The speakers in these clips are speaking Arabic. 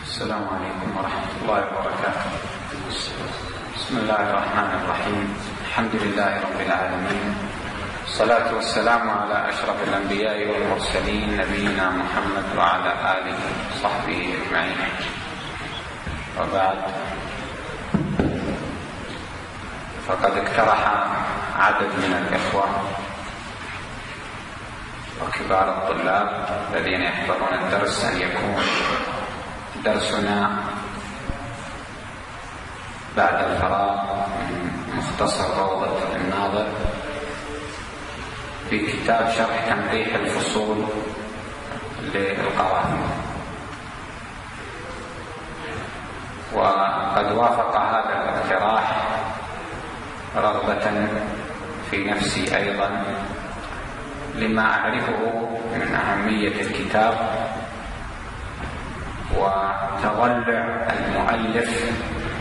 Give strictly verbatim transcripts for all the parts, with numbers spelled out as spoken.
السلام عليكم ورحمة الله وبركاته. بسم الله الرحمن الرحيم. الحمد لله رب العالمين، الصلاة والسلام على أشرف الأنبياء والمرسلين نبينا محمد وعلى آله وصحبه أجمعين، وبعد، فقد اقترح عدد من الإخوة وكبار الطلاب الذين يحضرون الدرس أن يكون درسنا بعد الفراغ من مختصر روضة الناظر في كتاب شرح تنقيح الفصول للقرافي، وقد وافق هذا الاقتراح رغبة في نفسي أيضا لما أعرفه من أهمية الكتاب وتضلع المؤلف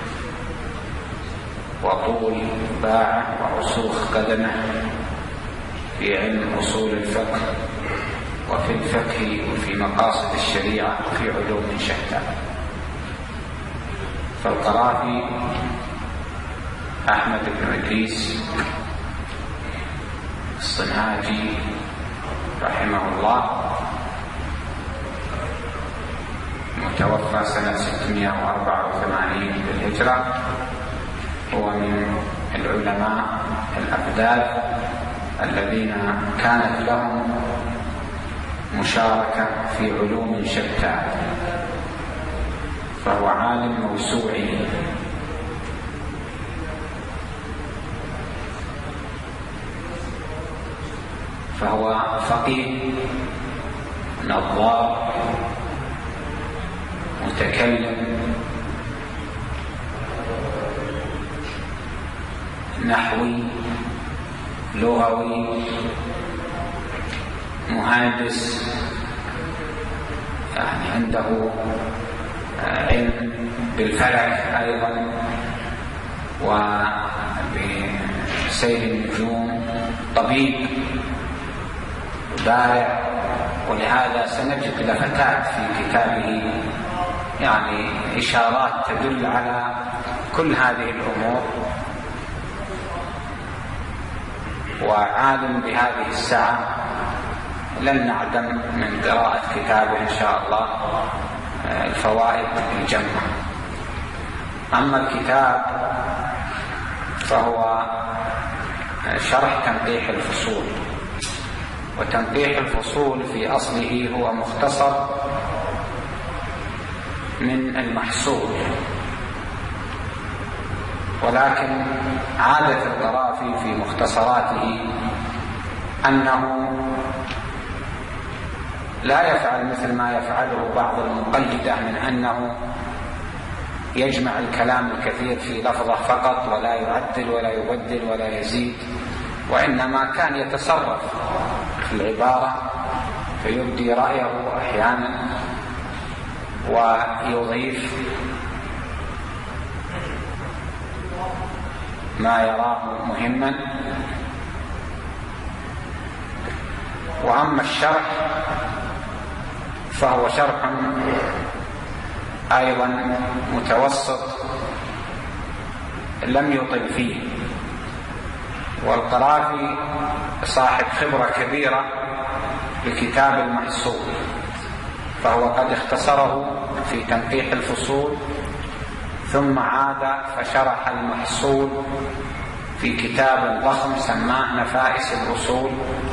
وطول باعه ورسوخ قدمه في علم أصول الفقه وفي الفقه وفي مقاصد الشريعة وفي علوم شتى. فالقرافي أحمد بن إدريس الصنهاجي رحمه الله متوفى سنة ستمائة وأربعة وثمانين للهجرة، هو من العلماء الأفذاذ الذين كانت لهم مشاركة في علوم شتى، فهو عالم موسوعي. فهو فقيه نظار متكلم نحوي لغوي مهندس، يعني عنده علم بالفلك أيضا وبسير النجوم، طبيب بارع، ولهذا سنجد لفتات في كتابه يعني إشارات تدل على كل هذه الأمور، وعالم بهذه الساعة لن نعدم من قراءة كتابه إن شاء الله الفوائد الجمة. أما الكتاب فهو شرح تنقيح الفصول، وتنقيح الفصول في أصله هو مختصر من المحصول، ولكن عادة القرافي في مختصراته أنه لا يفعل مثل ما يفعله بعض المقلدة من أنه يجمع الكلام الكثير في لفظة فقط ولا يعدل ولا يبدل ولا يزيد، وإنما كان يتصرف في العبارة فيبدي رأيه أحيانا ويضيف ما يراه مهما. وأما الشرح فهو شرح أيضا متوسط لم يطل فيه، والقرافي صاحب خبرة كبيرة بكتاب المحصول، فهو قد اختصره في تنقيح الفصول ثم عاد فشرح المحصول في كتاب ضخم سماه نفائس الأصول،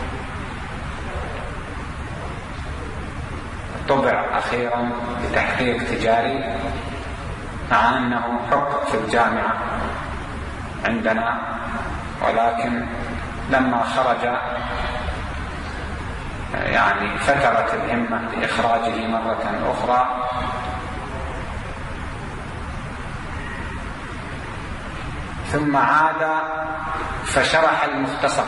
طبع أخيرا بتحقيق تجاري، مع أنه حق في الجامعة عندنا، ولكن لما خرج يعني فترت الهمة لإخراجه مرة أخرى، ثم عاد فشرح المختصر.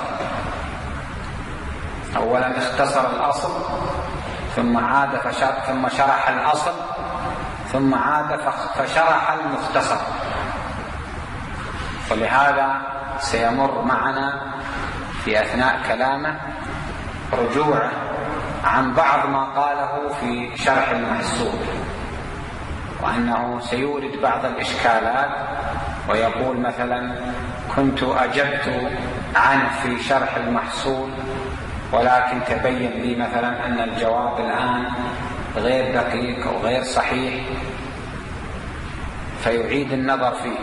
أولا اختصر الأصل ثم عاد فشرح ثم شرح الأصل ثم عاد فشرح المختصر، ولهذا سيمر معنا في أثناء كلامه رجوعه عن بعض ما قاله في شرح المحصول. وأنه سيورد بعض الإشكالات ويقول مثلا كنت أجبت عنه في شرح المحصول ولكن تبين لي مثلا أن الجواب الآن غير دقيق أو غير صحيح، فيعيد النظر فيه.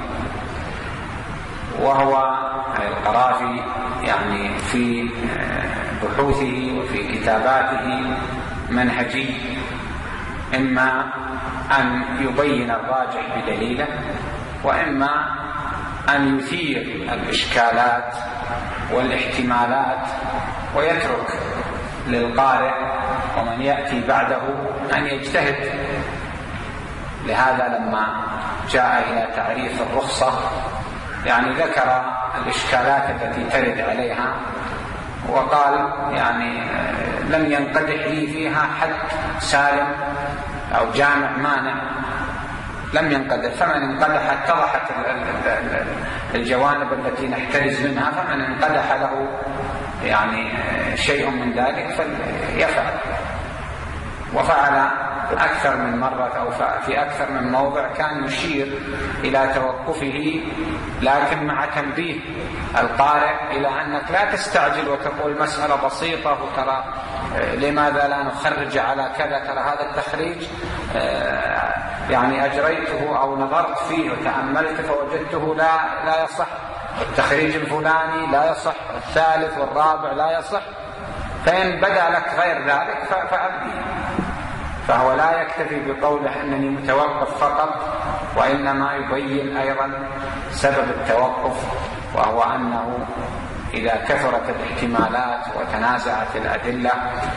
وهو القرافي يعني في بحوثه وفي كتاباته منهجي، إما أن يبين الراجح بدليله، وإما أن يثير الإشكالات والاحتمالات ويترك للقارئ ومن يأتي بعده أن يجتهد. لهذا لما جاء إلى تعريف الرخصة يعني ذكر الإشكالات التي ترد عليها وقال يعني لم ينقدح لي فيها حد سالم أو جامع مانع، لم ينقدح، فمن انقدح اتضحت الجوانب التي نحترز منها، فمن انقدح له يعني شيء من ذلك فليفعل. وفعل أكثر من مرة أو في أكثر من موضع كان يشير إلى توقفه، لكن مع تنبيه القارئ إلى أنك لا تستعجل وتقول مسألة بسيطة وترى لماذا لا نخرج على كذا، ترى هذا التخريج يعني أجريته أو نظرت فيه وتأملت فوجدته لا لا يصح، التخريج الفلاني لا يصح، الثالث والرابع لا يصح، فإن بدا لك غير ذلك فأبدي. فهو لا يكتفي بقوله أنني متوقف فقط، وإنما يبين أيضا سبب التوقف، وهو أنه إذا كثرت الاحتمالات وتنازعت الأدلة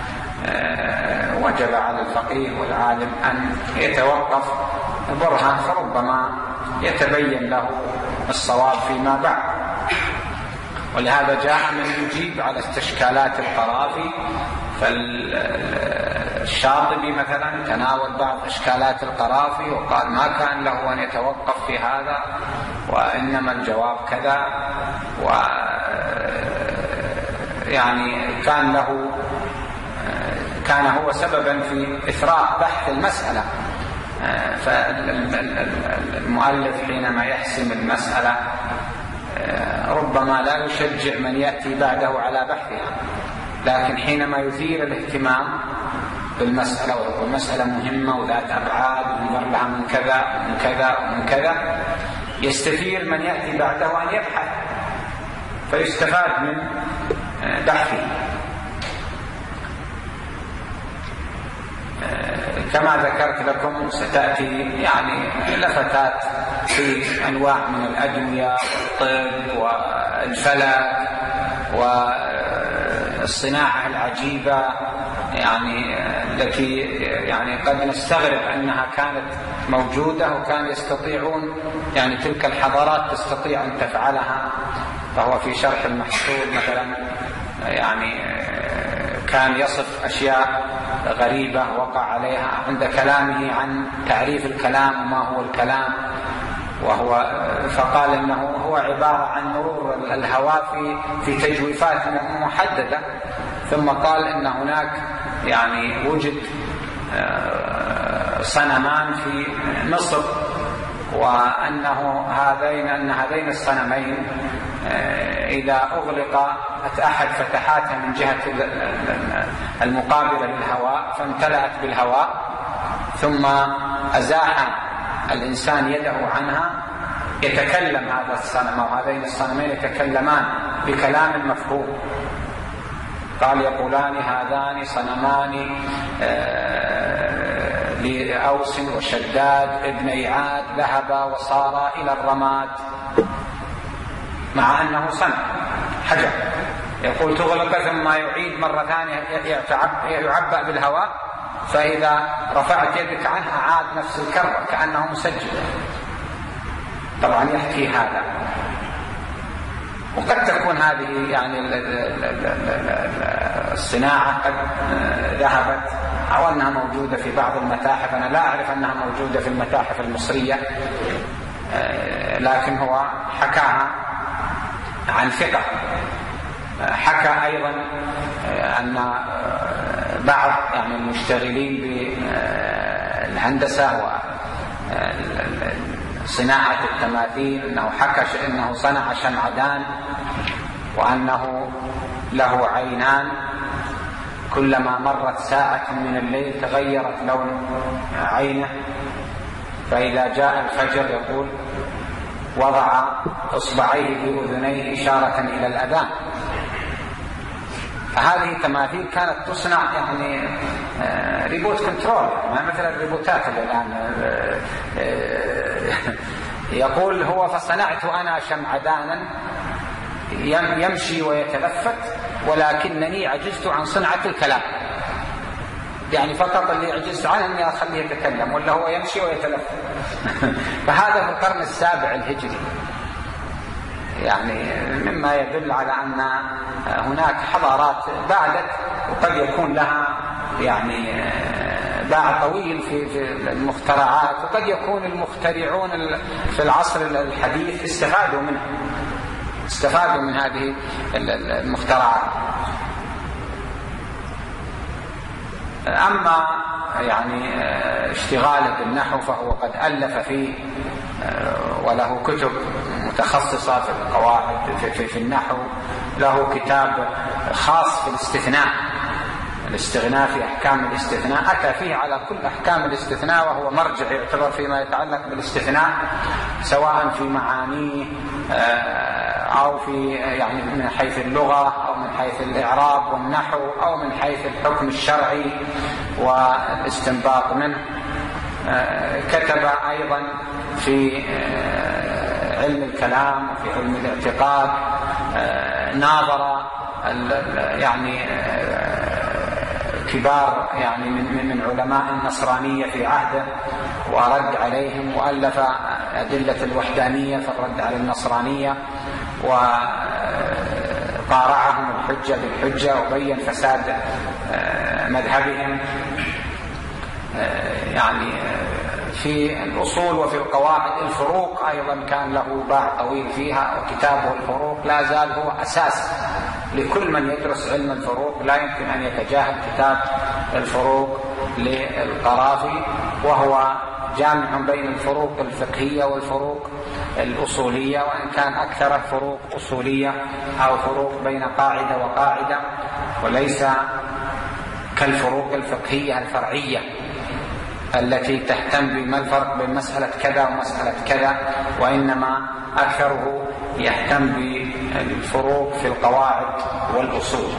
وجب على الفقيه والعالم أن يتوقف برهان، فربما يتبين له الصواب فيما بعد. ولهذا جاء من يجيب على استشكالات القرافي، فالشاطبي مثلا تناول بعض إشكالات القرافي وقال ما كان له أن يتوقف في هذا، وإنما الجواب كذا، و يعني كان له كان هو سببا في إثراء بحث المسألة. فالمؤلف حينما يحسم المسألة ربما لا يشجع من يأتي بعده على بحثها، لكن حينما يثير الاهتمام بالمسألة ويقول مسألة مهمة وذات أبعاد ونظر لها من كذا ومن كذا ومن كذا، يستثير من يأتي بعده أن يبحث فيستفاد من بحثه. كما ذكرت لكم ستأتي يعني لفتات في أنواع من الأدوية والطب والفلك والصناعة العجيبة يعني التي يعني قد نستغرب أنها كانت موجودة وكان يستطيعون يعني تلك الحضارات تستطيع أن تفعلها. فهو في شرح المحصول مثلا يعني كان يصف أشياء غريبة وقع عليها عند كلامه عن تعريف الكلام وما هو الكلام، وهو فقال إنه هو عبارة عن مرور الهواء في في تجويفات محددة. ثم قال إن هناك يعني وجد صنمان في مصر، وأنه هذين أن هذين الصنمين إذا أغلقت أحد فتحاتها من جهة المقابلة للهواء فامتلأت بالهواء، ثم أزاح الإنسان يده عنها يتكلم هذا الصنم أو هذين الصنمين يتكلمان بكلام مفهوم. قال يقولان هذان صنمان لأوس وشداد ابن عاد ذهبا وصارا إلى الرماد، مع أنه صنم حجر. يقول تغلق ثم يعيد مرة ثانية يعبأ بالهواء، فإذا رفعت يدك عنه عاد نفس الكرة كأنه مسجل. طبعا يحكي هذا، وقد تكون هذه يعني الصناعة قد ذهبت أو أنها موجودة في بعض المتاحف. أنا لا أعرف أنها موجودة في المتاحف المصرية، لكن هو حكاها عن ثقة. حكى أيضا أن بعض يعني المشتغلين بالهندسة صناعة التماثيل، أنه حكى أنه صنع شمعدان وأنه له عينان كلما مرت ساعة من الليل تغيرت لون عينه، فإذا جاء الفجر يقول وضع إصبعيه في أذنيه إشارة إلى الأذان. فهذه تماثيل كانت تصنع يعني ريبوت كنترول، ما مثل الريبوتات اللي الآن. يقول هو فصنعت أنا شمعدانا يمشي ويتلفت ولكنني عجزت عن صنعة الكلام، يعني فقط اللي عجزت عنه أني أخليه يتكلم ولا هو يمشي ويتلفت. فهذا في القرن السابع الهجري، يعني مما يدل على أن هناك حضارات بعدت وقد يكون لها يعني باع طويل في المخترعات، وقد يكون المخترعون في العصر الحديث استفادوا منه استفادوا من هذه المخترعات. أما يعني اشتغاله بالنحو فهو قد ألف فيه وله كتب متخصصة في القواعد في, في النحو. له كتاب خاص في الاستثناء، الاستغناء في أحكام الاستثناء، أتى فيه على كل أحكام الاستثناء، وهو مرجع يعتبر فيما يتعلق بالاستثناء سواء في معانيه أو في يعني من حيث اللغة أو من حيث الإعراب والنحو أو من حيث الحكم الشرعي والاستنباط منه. كتب أيضا في علم الكلام وفي علم الاعتقاد، ناظر يعني كبار يعني من من علماء النصرانية في عهده ورد عليهم، وألف أدلة الوحدانية في الرد على النصرانية، وقارعهم الحجة بالحجة وبين فساد مذهبهم. يعني في الأصول وفي القواعد. الفروق أيضا كان له باع طويل فيها، وكتابه الفروق لا زال هو أساس لكل من يدرس علم الفروق، لا يمكن أن يتجاهل كتاب الفروق للقرافي، وهو جامع بين الفروق الفقهية والفروق الأصولية، وإن كان أكثر فروق أصولية أو فروق بين قاعدة وقاعدة، وليس كالفروق الفقهية الفرعية التي تهتم بما الفرق بين مسألة كذا ومسألة كذا، وإنما أكثره يهتم بالفروق في القواعد والأصول.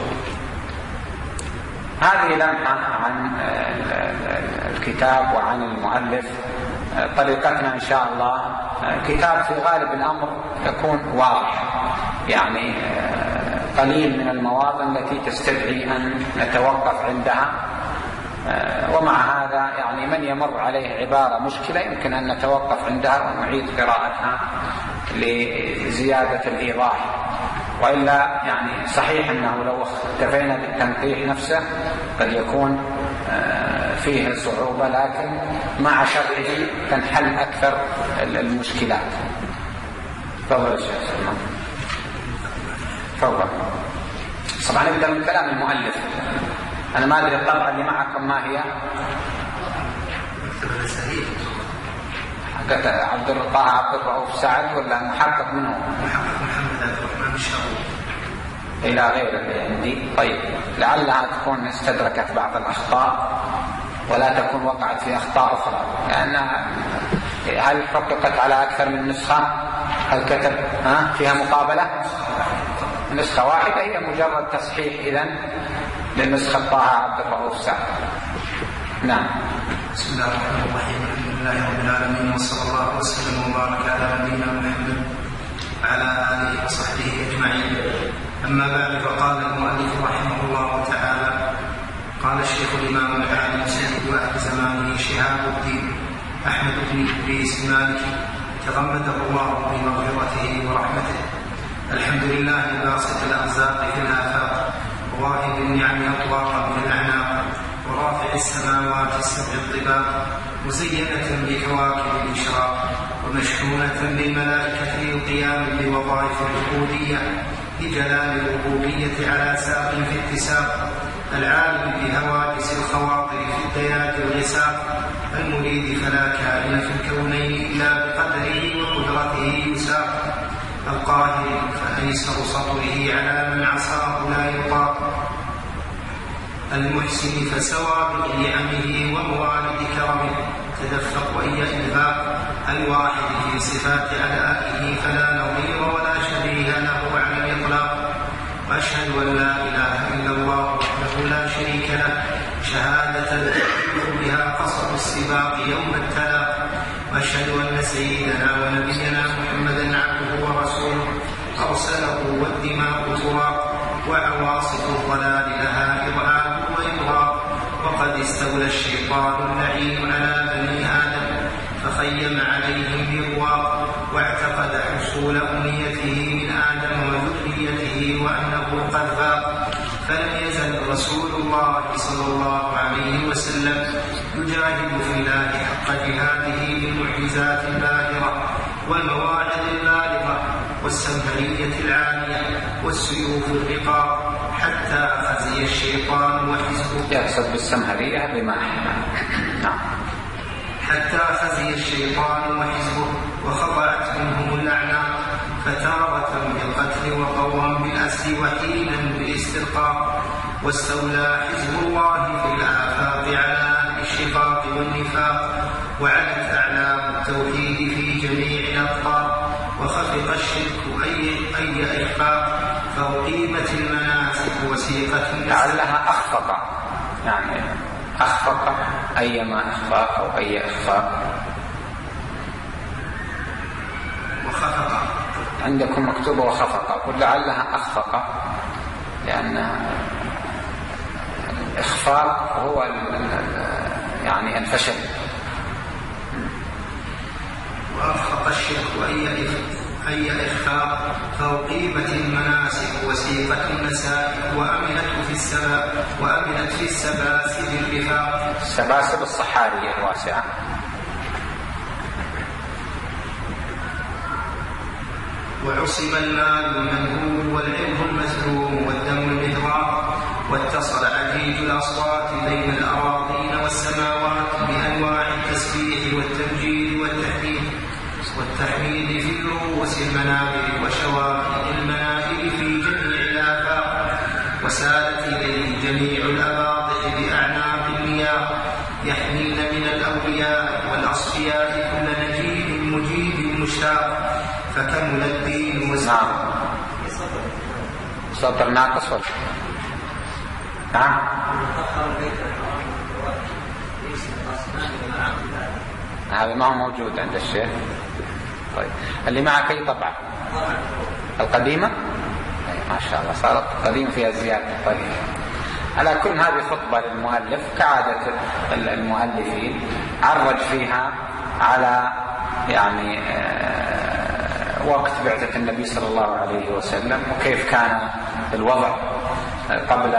هذه لمحة عن الكتاب وعن المؤلف. طريقتنا إن شاء الله كتاب في غالب الأمر يكون واضح، يعني قليل من المواطن التي تستدعي أن نتوقف عندها، ومع هذا يعني من يمر عليه عبارة مشكلة يمكن أن نتوقف عندها ونعيد قراءتها لزيادة الإيضاح. وإلا يعني صحيح أنه لو اكتفينا بالتنقيح نفسه قد يكون فيه صعوبة، لكن مع شرحه تنحل أكثر المشكلات. تفضل الشيخ سلمان. تفضل. طبعا نبدأ من كلام المؤلف. أنا ما أدري الطبعة اللي معكم ما هي؟ حقت عبد الرقاء عبد الرؤوف سعد ولا محقق منه؟ محقق محمد عبد الرحمن الشاوي إلى غير اللي عندي. طيب لعلها تكون استدركت بعض الأخطاء ولا تكون وقعت في أخطاء أخرى، لأنها هل حققت على أكثر من نسخة؟ هل كتب ها فيها مقابلة؟ نسخة واحدة هي مجرد تصحيح إذن للنسخة طه عبد الرؤوف سعد. نعم. بسم الله الرحمن الرحيم. الحمد لله رب العالمين، وصلى الله وسلم وبارك على نبينا محمد وعلى آله وصحبه أجمعين. أما بعد، فقال المؤلف رحمه الله تعالى: قال الشيخ الإمام العالم سيد أهل زمانه شهاب الدين أحمد بن إدريس المالكي تغمده الله بمغفرته ورحمته: الحمد لله باسط الأرزاق في الآفاق، وواهب النعم أطواقا في الأعناق، ورافع السماوات السبع الطباق، مزينة بكواكب الإشراق، ومشحونة بالملائكة للقيام بوظائف العبودية، بجلال الربوبية على ساق في اتساق، العالم بهواجس الخواطر في الديات الغساق، المريد فلا كائن في الكون الكونين إلا بقدره وقدرته يساق القاهر، فأيسر سطره على من عصاه لا يطاق، المحسن فسوى بنعمه وموالد كرمه، تدفق وإيا إلهاق، الواحد في صفات أدائه فلا نظير ولا شبيه له على الإطلاق، وأشهد أن لا إله إلا الله وحده لا شريك له شهادة بها قصر السباق يوم التلاق، وأشهد أن سيدنا ونبينا محمدا عبده ورسوله أرسله والدماء تراق، وعواصف الضلال لها إرهاب وإغراق، وقد استولى الشيطان اللعين على بني آدم فخيم عليهم برواق، واعتقد حصول أمنيته من آدم وذريته وأنه قد فاق، فلم يزل رسول الله صلى الله عليه وسلم يجاهد في الله حق جهاده بالمعجزات الباهرة والمواعظ البالغة والسمهرية العالية والسيوف الرقاق، حتى خزي الشيطان وحزبه. يقصد بالسمهرية بما نعم. حتى خزي الشيطان وحزبه وخضعت منهم الأعناق، فتارة بالقتل وطورا بالأسر وحينا بالاسترقاق، واستولى حزب الله في الآفاق على الشقاق والنفاق، وعلت أعلام التوحيد في جميع الأقطار، وخفق الشرك أي, أي إخفاق، فأقيمت المناسك وسيقت لعلها أخفق، يعني أخفق أيما إخفاق أو أي إخفاق. وخفق عندكم مكتوبة وخفق، أقول لعلها أخفق، لأن الإخفاق هو يعني الفشل. وأخفق الشرك أي أي إخفاق، فأقيمت المناسك وسيقت النسائك، وأمنت في السبا وأمنت في السباسب الرفاق. السباسب الصحاري الواسعة. وعصم المال المنهوب والعلم المزلوم والدم المهراق، واتصل عجيج الأصوات بين الأراضين والسماوات بأنواع التسبيح والتمجيد والتحميد والتحميد في رؤوس المنابر وشواهد المنابر في جميع الآفاق، وسالت إليه جميع الأباطح بأعناق المياه، يحملن من الأولياء والأصفياء كل نجيب مجيب مشتاق، فكمل الدين نعم. سطر ناقص ولا نعم؟ هذا ما هو موجود عند الشيخ. طيب اللي معك أي طبعة؟ القديمة؟ ما شاء الله صارت قديمة فيها زيادة. طيب على كل هذه خطبة للمؤلف كعادة المؤلفين، عرج فيها على يعني وقت بعثة النبي صلى الله عليه وسلم، وكيف كان الوضع قبل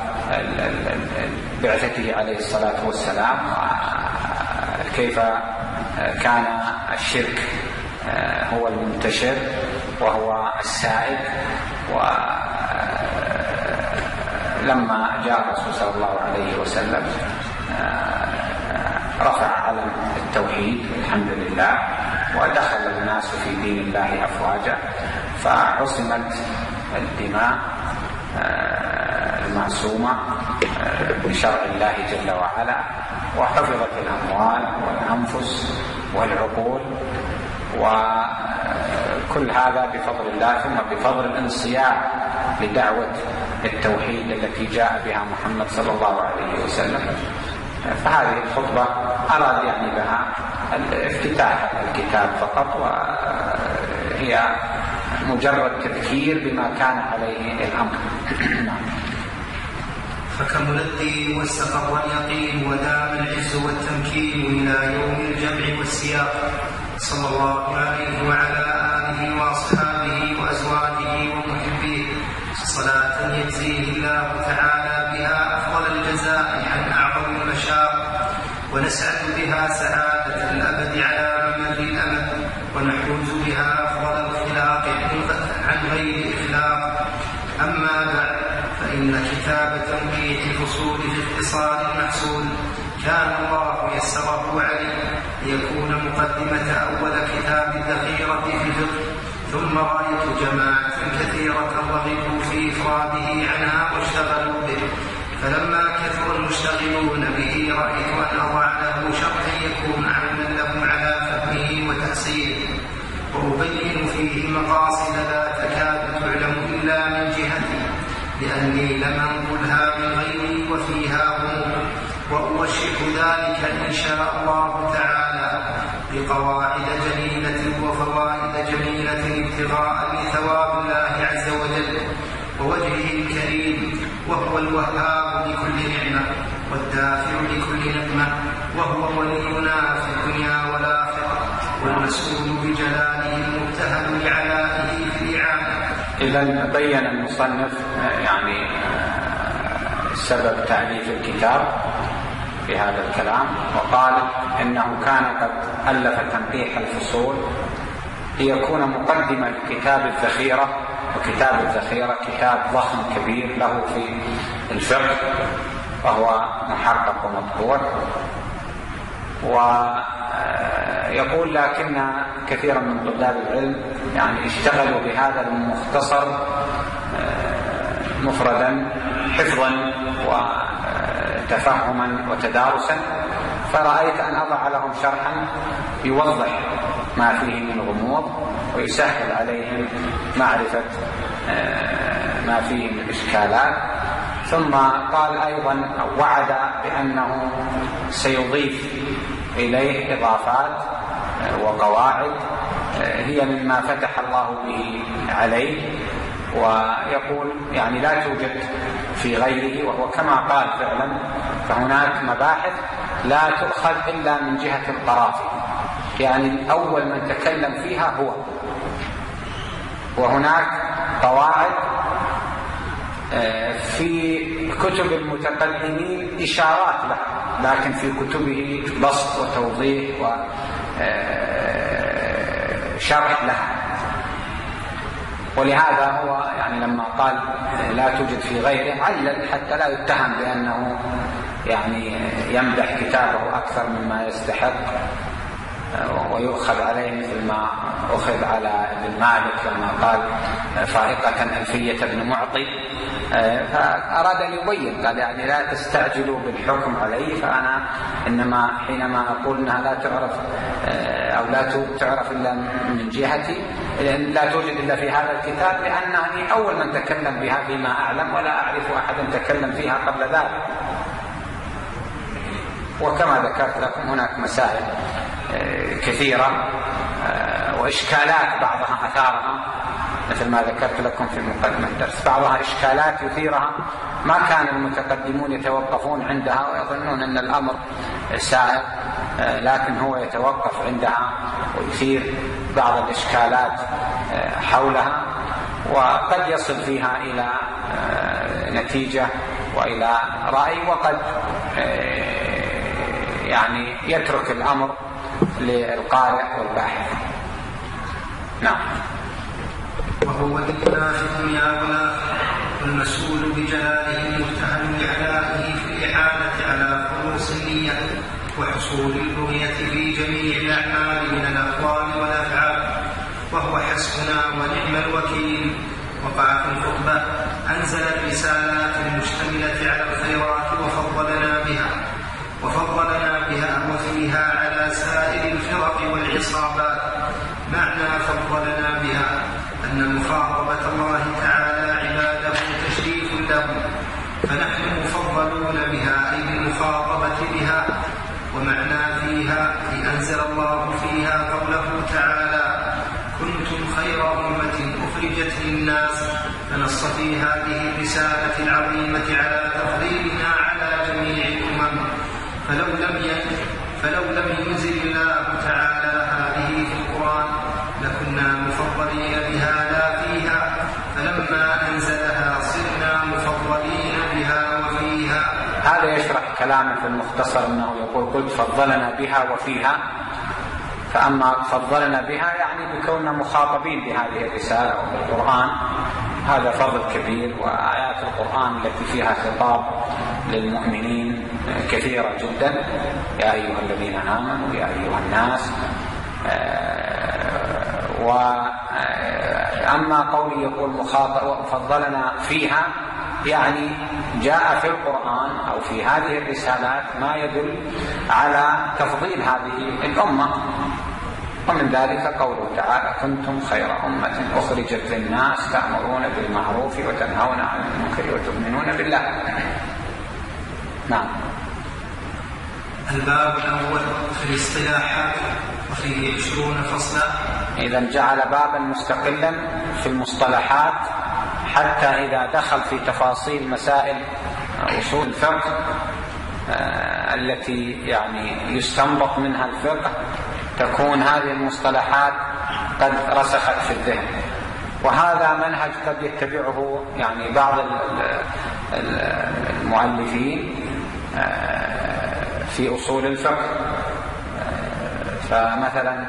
بعثته عليه الصلاة والسلام، كيف كان الشرك هو المنتشر وهو السائد، ولما جاء الرسول صلى الله عليه وسلم رفع علم التوحيد الحمد لله، ودخل الناس في دين الله أفواجا، فعصمت الدماء المعصومة بشرع الله جل وعلا، وحفظت الأموال والأنفس والعقول، وكل هذا بفضل الله، ثم بفضل الانصياع لدعوة التوحيد التي جاء بها محمد صلى الله عليه وسلم. فهذه الخطبة أراد يعني بها الافتتاح الكتاب فقط، وهي مجرد تذكير بما كان عليه الأمر. فكمل الدين واستقر اليقين ودام العز والتمكين إلى يوم الجمع والسياق، صلى الله عليه وعلى آله وأصحابه وأزواجه ومحبيه صلاة يجزيه الله تعالى بها أفضل الجزاء عن أعظم المشاق، ونسعد بها سعادة الأبد على ممد الأمد، ونحوز بها أفضل الخلاق عن غير إخلاق. أما بعد، فإن كتاب تنقيح الفصول في اختصار المحصول كان الله يسره عليه، ليكون مقدمة أول كتاب الذخيرة في الفقه. ثم رأيت جماعة كثيرة رغبوا في إفراده عنها واشتغلوا به، فلما كثر المشتغلون به رأيت أن أضع له شرطا يكون عونا لهم على فهمه وتحصيله، وأبين فيه مقاصد لا تكاد تعلم إلا من جهتي، لأني لم أنقلها من غيري وفيها غموض، وأوشح ذلك إن شاء الله تعالى بقواعد جميلة وفوائد جميلة ابتغاء لثواب الله عز وجل ووجهه الكريم، وهو الوهاب لكل نعمة والدافع لكل نقمة، وهو ولينا في الدنيا والآخرة والمسؤول بجلاله المبتهل لعلائه في الإعانة. إذن بين المصنف يعني سبب تأليف الكتاب في هذا الكلام، وقال إنه كان قد ألف تنقيح الفصول ليكون مقدمة لكتاب الذخيرة، وكتاب الذخيرة كتاب ضخم كبير له في الفقه، وهو محقق ومطبوع. ويقول لكن كثيرا من طلاب العلم يعني اشتغلوا بهذا المختصر مفردا حفظا وتفهما وتدارسا، فرأيت أن أضع لهم شرحا يوضح ما فيه من غموض ويسهل عليهم معرفة ما فيه من إشكالات. ثم قال أيضا أو وعد بأنه سيضيف إليه إضافات وقواعد هي مما فتح الله به عليه، ويقول يعني لا توجد في غيره، وهو كما قال فعلا، فهناك مباحث لا تؤخذ إلا من جهة القرافي، يعني أول من تكلم فيها هو، وهناك قواعد في كتب المتقدمين إشارات له، لكن في كتبه بسط وتوضيح وشرح لها. ولهذا هو يعني لما قال لا توجد في غيره علل حتى لا يتهم بأنه يعني يمدح كتابه أكثر مما يستحق ويؤخذ عليه مثل ما أخذ على ابن مالك لما قال فائقة ألفية ابن معطي، فأراد أن يبين، قال يعني لا تستعجلوا بالحكم عليه، فأنا إنما حينما أقول أنها لا تعرف أو لا تعرف إلا من جهتي، لا توجد إلا في هذا الكتاب، لأنني أول من تكلم بها فيما أعلم، ولا أعرف أحدا تكلم فيها قبل ذلك. وكما ذكرت لكم هناك مسائل كثيرة وإشكالات بعضها أثارها، مثل ما ذكرت لكم في مقدمة الدرس، بعضها إشكالات يثيرها ما كان المتقدمون يتوقفون عندها ويظنون أن الأمر سائر، لكن هو يتوقف عندها ويثير بعض الإشكالات حولها، وقد يصل فيها إلى نتيجة وإلى رأي، وقد يعني يترك الأمر للقارئ والباحث. نعم. وهو ولينا في الدنيا والآخرة والمسؤول بجلاله المبتهل لعلائه في الإعانة على خلوص النية وحصول البغية في جميع الأعمال من الأقوال والأفعال، وهو حسبنا ونعم الوكيل. وقع في الخطبة أنزل الرسالات المشتملة على الخيرات وفضلنا بها وفضلنا بها وفيها على سائر الفرق والعصابات. معنى فضلنا بها أن مخاطبة الله تعالى عباده تشريف لهم، فنحن مفضلون بها أي بالمخاطبة بها. ومعنى فيها أي أنزل الله فيها قوله تعالى كنتم خير أمة أخرجت للناس، فنص في هذه الرسالة العظيمة على تفضيلنا على جميع الأمم، فلو لم فلو لم ينزل الله تعالى هذه في القرآن لكنا مفضلين بها لا فيها، فلما أنزلها صرنا مفضلين بها وفيها. هذا يشرح كلامه في المختصر أنه يقول قلت فضلنا بها وفيها، فأما فضلنا بها يعني بكوننا مخاطبين بهذه الرسالة وبالقرآن، هذا فضل كبير، وآيات القرآن التي فيها خطاب للمؤمنين كثيرة جدا، يا أيها الذين آمنوا، يا أيها الناس. وأما قولي يقول مخاطب فضلنا فيها، يعني جاء في القرآن أو في هذه الرسالات ما يدل على تفضيل هذه الأمة، ومن ذلك قوله تعالى: كنتم خير أمة أخرجت للناس تأمرون بالمعروف وتنهون عن المنكر وتؤمنون بالله. نعم. الباب الأول في الاصطلاحات وفيه عشرون فصلا. إذا جعل بابا مستقلا في المصطلحات حتى إذا دخل في تفاصيل مسائل أصول الفقه التي يعني يستنبط منها الفقه تكون هذه المصطلحات قد رسخت في الذهن. وهذا منهج قد يتبعه يعني بعض المؤلفين في أصول الفقه. فمثلا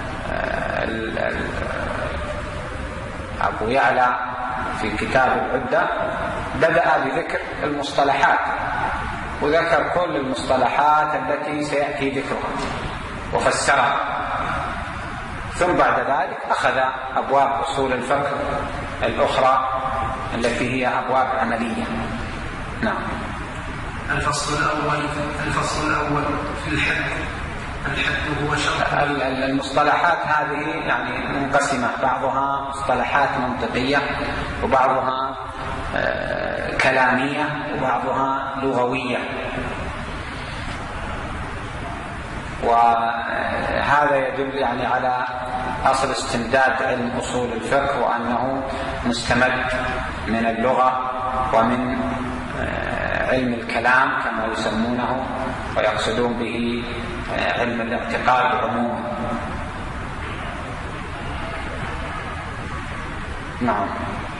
أبو يعلى في كتاب العدة بدأ بذكر المصطلحات، وذكر كل المصطلحات التي سيأتي ذكرها وفسرها، ثم بعد ذلك أخذ أبواب أصول الفقه الأخرى التي هي أبواب عملية. نعم. الفصل الأول الفصل الأول في الحد. الحد هو شرط. المصطلحات هذه يعني منقسمة، بعضها مصطلحات منطقية وبعضها كلامية وبعضها لغوية. وهذا يدل يعني على أصل استمداد علم أصول الفقه، وأنه مستمد من اللغة ومن علم الكلام كما يسمونه، ويقصدون به علم الاعتقاد عموما. نعم.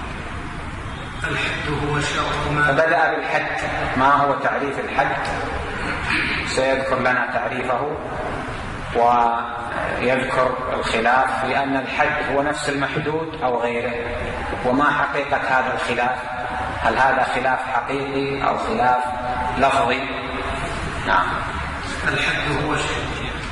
الحد هو شرط ما. فبدأ بالحد. ما هو تعريف الحد؟ سيذكر لنا تعريفه ويذكر الخلاف في أن الحد هو نفس المحدود أو غيره، وما حقيقة هذا الخلاف، هل هذا خلاف حقيقي أو خلاف لفظي؟ نعم. الحد هو شيء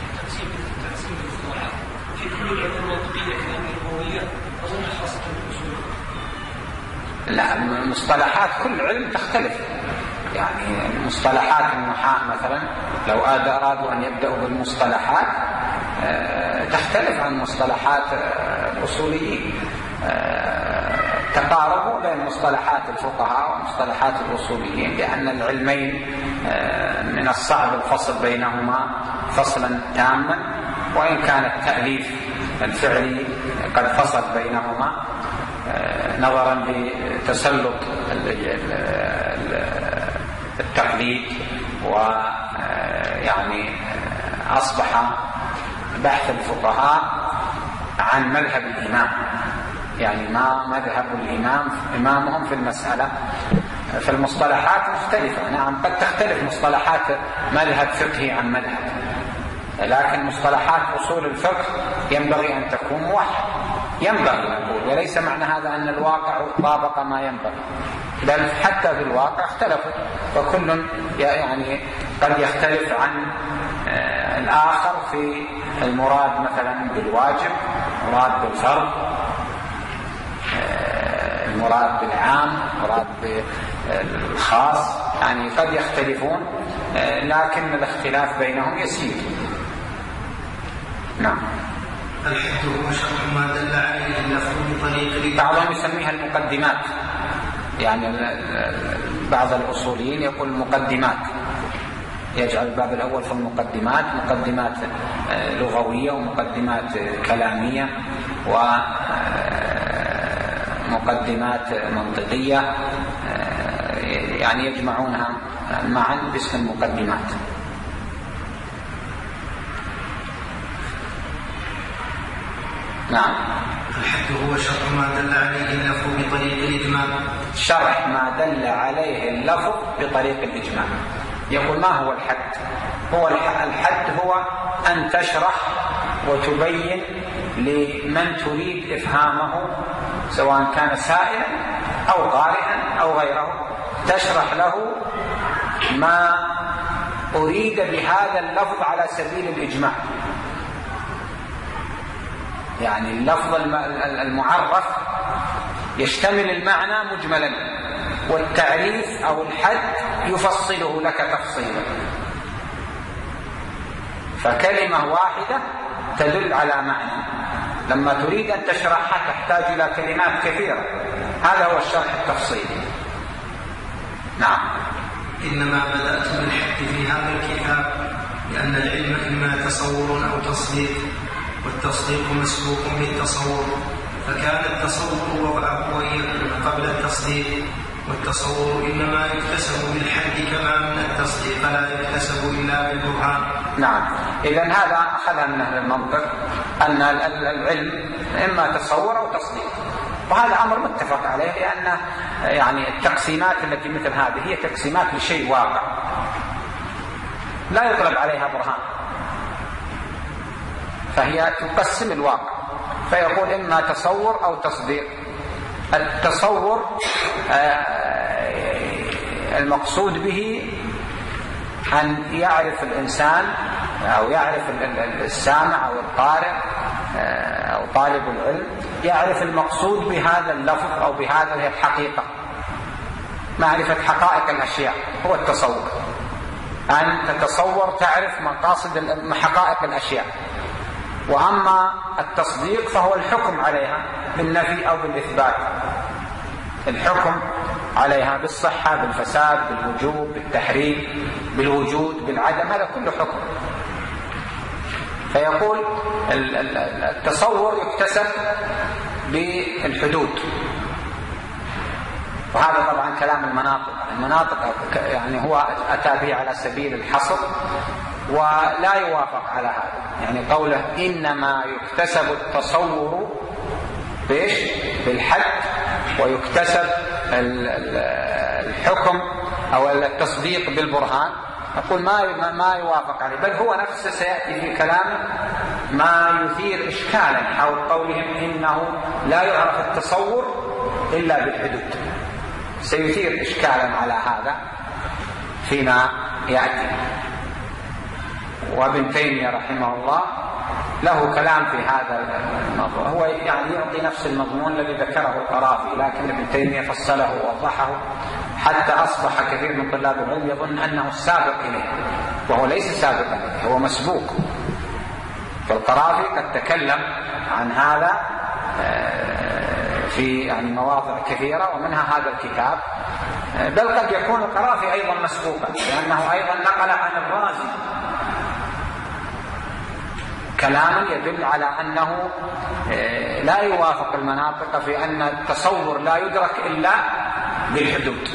في كل العلوم المنطقية كلام اللغوية أظن خاصة بالأصول. لا، مصطلحات كل علم تختلف. يعني مصطلحات النحاة مثلا لو أرادوا أن يبدأوا بالمصطلحات تختلف عن مصطلحات الأصوليين. تقاربوا بين مصطلحات الفقهاء ومصطلحات الأصوليين، لأن العلمين من الصعب الفصل بينهما فصلا تاما، وإن كان التأليف الفعلي قد فصل بينهما نظرا لتسلط التقليد، ويعني أصبح بحث الفقهاء عن مذهب الإمام، يعني ما مذهب الإمام إمامهم في المسألة. فالمصطلحات مختلفة. نعم، قد تختلف مصطلحات مذهب فقهي عن مذهب، لكن مصطلحات أصول الفقه ينبغي أن تكون موحدة، ينبغي نقول، وليس معنى هذا أن الواقع طابق ما ينبغي، بل حتى في الواقع اختلفوا، وكل يعني قد يختلف عن الآخر في المراد مثلا بالواجب، المراد بالفرض، المراد بالعام، المراد بالخاص، يعني قد يختلفون، لكن الاختلاف بينهم يسير. نعم. الحد هو شرط ما دل عليه اللفظ بطريق. بعضهم يسميها المقدمات، يعني بعض الأصوليين يقول المقدمات، يجعل الباب الأول في المقدمات، مقدمات لغوية ومقدمات كلامية ومقدمات منطقية، يعني يجمعونها معا باسم المقدمات. نعم. الحد هو شرح ما دل عليه اللفظ بطريق الإجمال. شرح ما دل عليه اللفظ بطريق الإجمال. يقول ما هو الحد؟ هو الحد هو أن تشرح وتبين لمن تريد إفهامه، سواء كان سائلا أو قارئا أو غيره، تشرح له ما أريد بهذا اللفظ على سبيل الإجماع، يعني اللفظ المعرف يشتمل المعنى مجملا، والتعريف أو الحد يفصله لك تفصيلا، فكلمة واحدة تدل على معنى، لما تريد أن تشرحها تحتاج إلى كلمات كثيرة، هذا هو الشرح التفصيلي. نعم. إنما بدأت بالحد في هذا الكتاب لأن العلم إما تصور أو تصديق، والتصديق مسبوق بالتصور، فكان التصور هو قبل التصديق، والتصور إنما يكتسب بالحد كما أن التصديق لا يكتسب إلا بالبرهان. نعم. إذن هذا أخذ من أهل المنطق أن العلم إما تصور أو تصديق، وهذا أمر متفق عليه، لأن يعني التقسيمات التي مثل هذه هي تقسيمات لشيء واقع لا يطلب عليها برهان، فهي تقسم الواقع، فيقول إما تصور أو تصديق. التصور المقصود به أن يعرف الإنسان أو يعرف السامع أو القارئ أو طالب العلم يعرف المقصود بهذا اللفظ أو بهذه الحقيقة، معرفة حقائق الأشياء هو التصور، أن تتصور تعرف مقاصد حقائق الأشياء. وأما التصديق فهو الحكم عليها بالنفي أو بالإثبات، الحكم عليها بالصحة بالفساد بالوجوب بالتحريم بالوجود بالعدم، هذا كله حكم. فيقول التصور يكتسب بالحدود، وهذا طبعا كلام المناطق. المناطق يعني هو أتى به على سبيل الحصر ولا يوافق على هذا، يعني قوله إنما يكتسب التصور بإيش؟ بالحد، ويكتسب الحكم أو التصديق بالبرهان، نقول ما ما يوافق عليه، بل هو نفسه سيأتي في كلامه ما يثير إشكالا حول قولهم إنه لا يعرف التصور إلا بالحدود، سيثير إشكالا على هذا فيما يأتي. وابن تيمية رحمه الله له كلام في هذا الموضوع، هو يعني يعطي نفس المضمون الذي ذكره القرافي، لكن ابن تيمية فصله ووضحه حتى أصبح كثير من طلاب العلم يظن أنه السابق إليه، وهو ليس سابقا إليه، هو مسبوق. فالقرافي قد تكلم عن هذا في يعني مواضع كثيرة، ومنها هذا الكتاب، بل قد يكون القرافي أيضا مسبوقا، لأنه أيضا نقل عن الرازي كلاما يدل على أنه لا يوافق المناطق في أن التصور لا يدرك إلا بالحدود.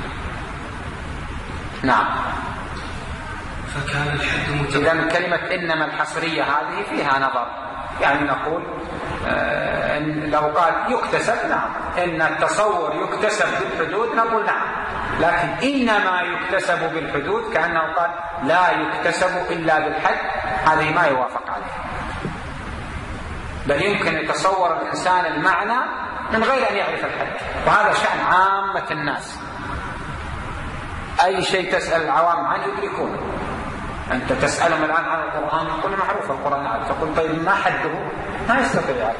نعم. فكان الحد إذن كلمة إنما الحصرية هذه فيها نظر، يعني نقول آه لو قال يكتسب نعم، إن التصور يكتسب بالحدود نقول نعم، لكن إنما يكتسب بالحدود كأنه قال لا يكتسب إلا بالحد، هذه ما يوافق عليه، بل يمكن يتصور الإنسان المعنى من غير أن يعرف الحد، وهذا شأن عامة الناس، أي شيء تسأل العوام عنه يدركونه. أنت تسألهم الآن عن القرآن يقول معروف القرآن عارف، تقول طيب ما حده؟ ما يستطيع يعرف.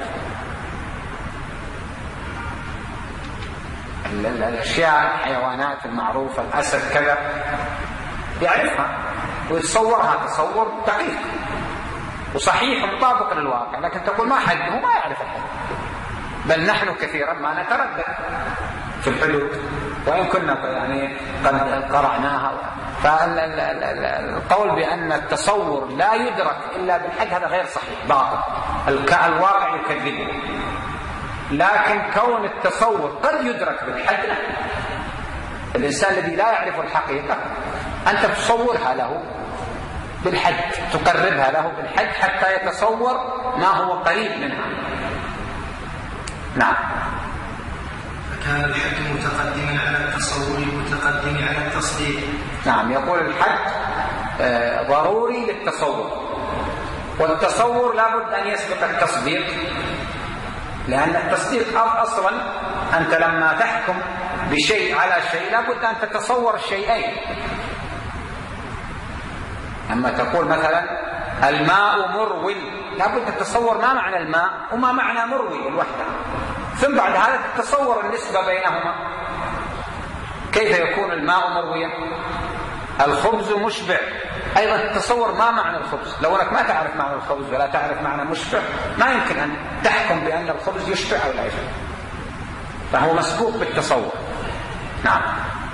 الأشياء الحيوانات المعروفة الأسد كذا يعرفها ويتصورها تصور دقيق وصحيح مطابق للواقع، لكن تقول ما حده؟ ما يعرف الحد. بل نحن كثيرا ما نتردد في الحدود وإن كنا يعني قد قرأناها. فالقول بأن التصور لا يدرك إلا بالحد هذا غير صحيح، باطل، الواقع يكذبه. لكن كون التصور قد يدرك بالحد، الإنسان الذي لا يعرف الحقيقة أنت تصورها له بالحد، تقربها له بالحد حتى يتصور ما هو قريب منها. نعم. فكان الحد متقدما على التصور المتقدم على التصديق. نعم. يقول الحد ضروري للتصور، والتصور لابد أن يسبق التصديق، لأن التصديق أصلا أنت لما تحكم بشيء على شيء لابد أن تتصور الشيئين، لما تقول مثلا الماء مروي لابد تتصور ما معنى الماء وما معنى مروي الوحدة، ثم بعد هذا تتصور النسبة بينهما. كيف يكون الماء مرويا؟ الخبز مشبع، أيضا تتصور ما معنى الخبز. لو أنك ما تعرف معنى الخبز ولا تعرف معنى مشبع ما يمكن أن تحكم بأن الخبز يشبع أو لا يشبع، فهو مسبوق بالتصور. نعم.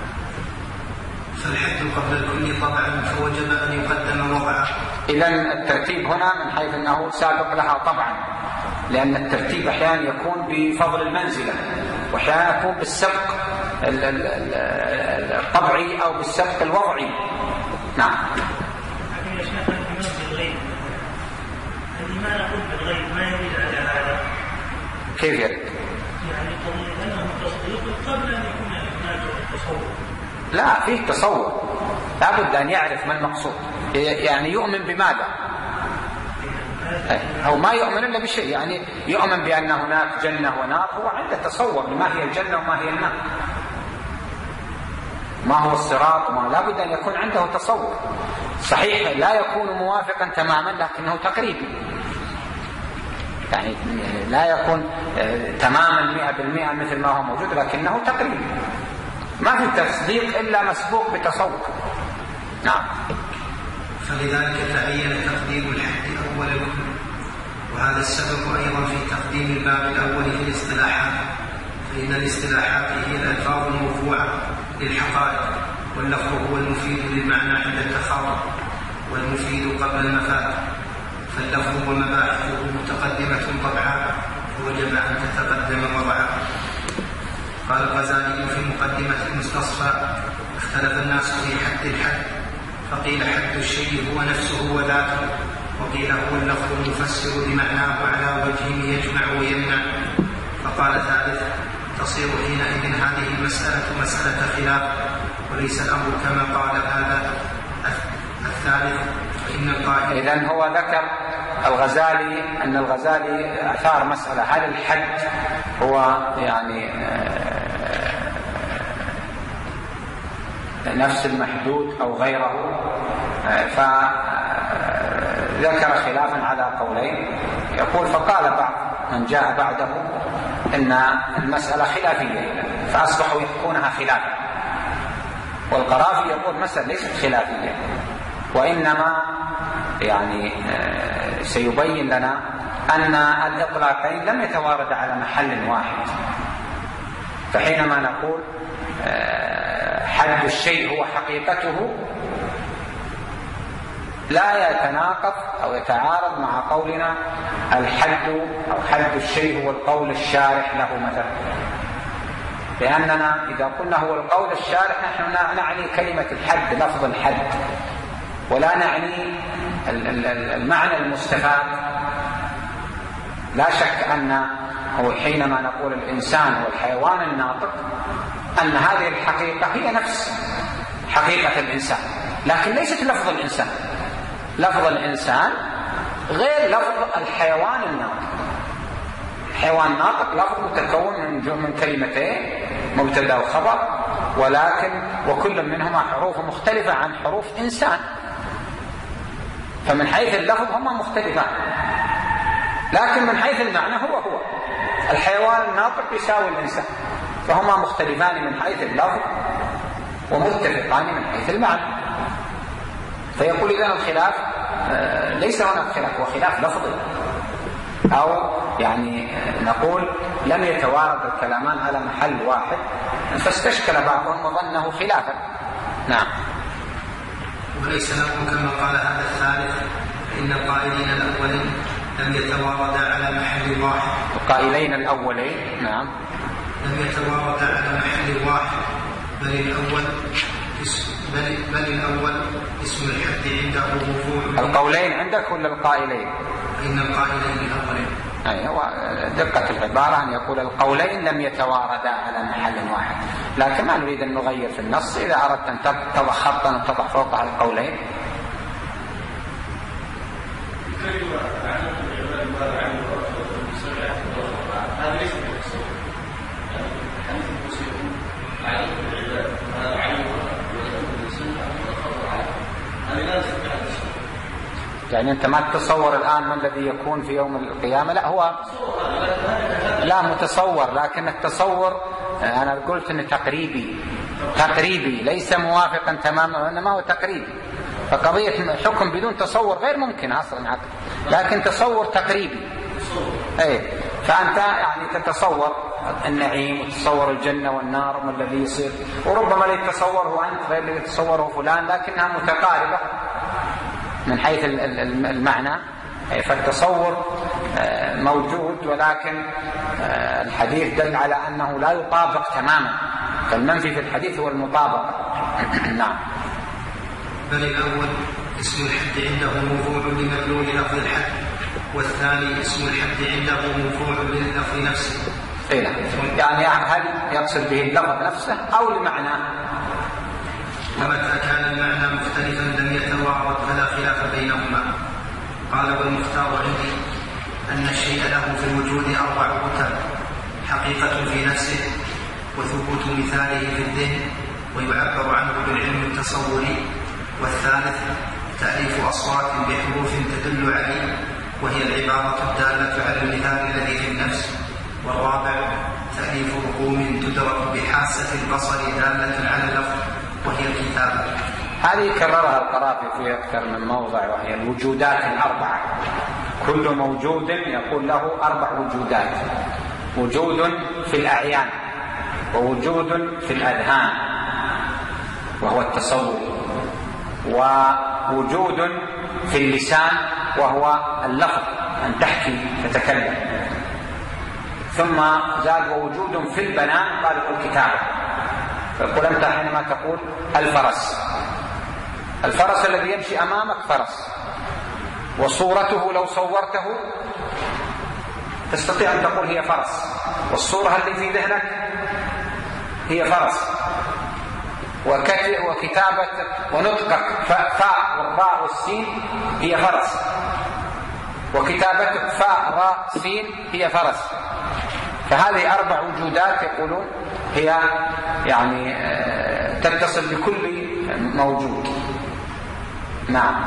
فالحد قبل الكل طبعا فوجب أن يقدم وضعه. إذن الترتيب هنا من حيث أنه سابق لها طبعا، لأن الترتيب أحيانا يكون بفضل المنزلة وأحيانا يكون بالسبق الطبعي أو بالسبق الوضعي. نعم. لكن يا شيخ الإيمان بالغيب، الإيمان أقول بالغيب ما يريد على هذا. كيف يرد؟ يعني قضية أنه تصديق قبل أن يكون هناك تصور. لا، فيه تصور، لابد أن يعرف ما المقصود، يعني يؤمن بماذا؟ أو ما يؤمن إلا بشيء، يعني يؤمن بأن هناك جنة ونار، هو عنده تصور لما هي الجنة وما هي النار، ما هو الصراط، وما لابد أن يكون عنده تصور. صحيح لا يكون موافقا تماما لكنه تقريبي، يعني لا يكون تماما مئة بالمئة مثل ما هو موجود لكنه تقريبي. ما في تصديق إلا مسبوق بتصور. نعم. فلذلك تعين تقديم الحد أول الكل، وهذا السبب أيضا في تقديم الباب الأول في الاصطلاحات، فإن الاصطلاحات هي الألفاظ المرفوعة للحقائق، واللفظ هو المفيد للمعنى عند التخاطب، والمفيد قبل المفاد، فاللفظ ومباحثه متقدمة طبعا فوجب أن تتقدم وضعا. قال الغزالي في مقدمة المستصفى: اختلف الناس في حد الحد، فقيل حد الشيء هو نفسه وذاته، وقيل هو اللفظ المفسر بمعناه على وجه يجمع ويمنع، فقال ثالث: تصير حينئذ هذه المسألة مسألة خلاف، وليس الأمر كما قال هذا الثالث، فإن القائل. إذن هو ذكر الغزالي أن الغزالي أثار مسألة: هل الحد هو يعني نفس المحدود أو غيره؟ فذكر خلافا على قولين. يقول: فقال بعض من جاء بعده إن المسألة خلافية، فأصبحوا يحكونها خلافا. والقرافي يقول مسألة ليست خلافية، وإنما يعني سيبين لنا أن الإطلاقين لم يتوارد على محل واحد. فحينما نقول حد الشيء هو حقيقته لا يتناقض أو يتعارض مع قولنا الحد أو حد الشيء هو القول الشارح له مثلا، لأننا إذا قلنا هو القول الشارح نحن نعني كلمة الحد، لفظ الحد، ولا نعني المعنى المستفاد. لا شك أن هو حينما نقول الإنسان والحيوان الناطق أن هذه الحقيقة هي نفس حقيقة الإنسان، لكن ليست لفظ الإنسان. لفظ الإنسان غير لفظ الحيوان الناطق. الحيوان الناطق لفظ متكون من من كلمتين مبتدأ وخبر، ولكن وكل منهما حروف مختلفة عن حروف إنسان، فمن حيث اللفظ هما مختلفان، لكن من حيث المعنى هو هو. الحيوان الناطق يساوي الإنسان، فهما مختلفان من حيث اللفظ ومتفقان من حيث المعنى. فيقول إذن الخلاف ليس هناك خلاف، هو خلاف لفظي، أو يعني نقول لم يتوارد الكلامان على محل واحد فاستشكل بعضهم وظنه خلافا. نعم. وليس لهم كما قال هذا الثالث، فإن القائلين الأولين لم يتواردا على محل واحد. القائلين الأولين نعم لم يتواردا على محل واحد، بل الأول بل, بل الأول اسم الحد عنده وقوع. القولين عندك ولا القائلين؟ إن القائلين الأولين. أيوة، دقة العبارة أن يقول القولين لم يتواردا على محل واحد، لكن ما نريد أن نغير في النص. إذا أردت أن تضع خطا وتضع فوقها القولين. يعني أنت ما تتصور الآن ما الذي يكون في يوم القيامة، لا هو لا متصور، لكن التصور أنا قلت أنه تقريبي تقريبي ليس موافقا تماما، وإنما هو تقريبي. فقضية حكم بدون تصور غير ممكن أصلا عقل، لكن تصور تقريبي. أي فأنت يعني تتصور النعيم وتتصور الجنة والنار وما الذي يصير، وربما اللي يتصوره أنت غير اللي يتصوره فلان، لكنها متقاربة من حيث المعنى. فالتصور موجود، ولكن الحديث دل على أنه لا يطابق تماما، فالمنفي في الحديث هو المطابقة. نعم. بل الأول اسم الحد عنده موضوع لمدلول لفظ الحد، والثاني اسم الحد عنده موضوع للفظ نفسه. إيه يعني هل يقصد به اللفظ نفسه أو لمعناه؟ ومتى كان المعنى مختلفا لم يتوارد فلا خلاف بينهما. قال والمختار عندي أن الشيء له في الوجود أربع رتب: حقيقة في نفسه، وثبوت مثاله في الذهن، ويعبر عنه بالعلم التصوري، والثالث تأليف أصوات بحروف تدل عليه وهي العبارة الدالة على المثال الذي في النفس، والرابع تأليف رقوم تدرك بحاسة البصر دالة على اللفظ وهي الكتابة. هذه كررها القرافي في أكثر من موضع، وهي الوجودات الأربعة. كل موجود يقول له أربع وجودات: وجود في الأعيان، ووجود في الأذهان وهو التصور، ووجود في اللسان وهو اللفظ أن تحكي تتكلم، ثم زاد ووجود في البنان قال الكتابة. فيقول أنت حينما تقول الفرس، الفرس الذي يمشي أمامك فرس، وصورته لو صورته تستطيع أن تقول هي فرس، والصورة اللي في ذهنك هي فرس، وكتابة ونطقك فاء والراء والسين هي فرس، وكتابتك فاء راء سين هي فرس. فهذه أربع وجودات يقولون هي يعني تتصل بكل موجود. نعم.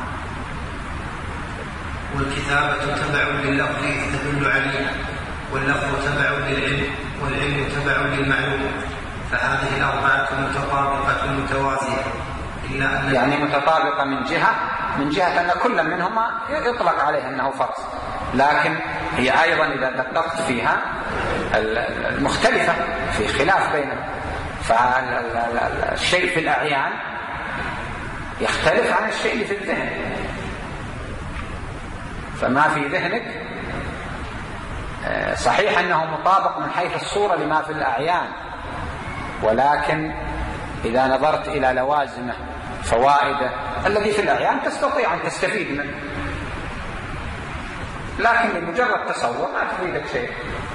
والكتابة تبع لللفظ تدل عليه، واللفظ تبع للعلم، والعلم تبع للمعلوم، فهذه الأربعة متطابقة متوازية، إلا أن يعني متطابقة من جهة من جهة أن كل منهما يطلق عليه أنه فرس، لكن هي أيضا إذا دققت فيها المختلفة في خلاف بينهم. فالشيء في الأعيان يختلف عن الشيء اللي في الذهن، فما في ذهنك صحيح أنه مطابق من حيث الصورة لما في الأعيان، ولكن إذا نظرت إلى لوازمه فوائده الذي في الأعيان تستطيع أن تستفيد منه، لكن لمجرد تصور ما تفيدك شيء.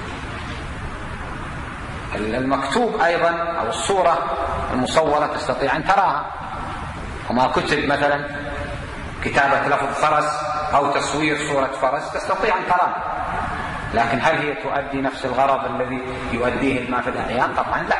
المكتوب أيضا أو الصورة المصورة تستطيع أن تراها، وما كتب مثلا كتابة لفظ فرس أو تصوير صورة فرس تستطيع أن تراها، لكن هل هي تؤدي نفس الغرض الذي يؤديه ما في الأعيان؟ طبعا لا.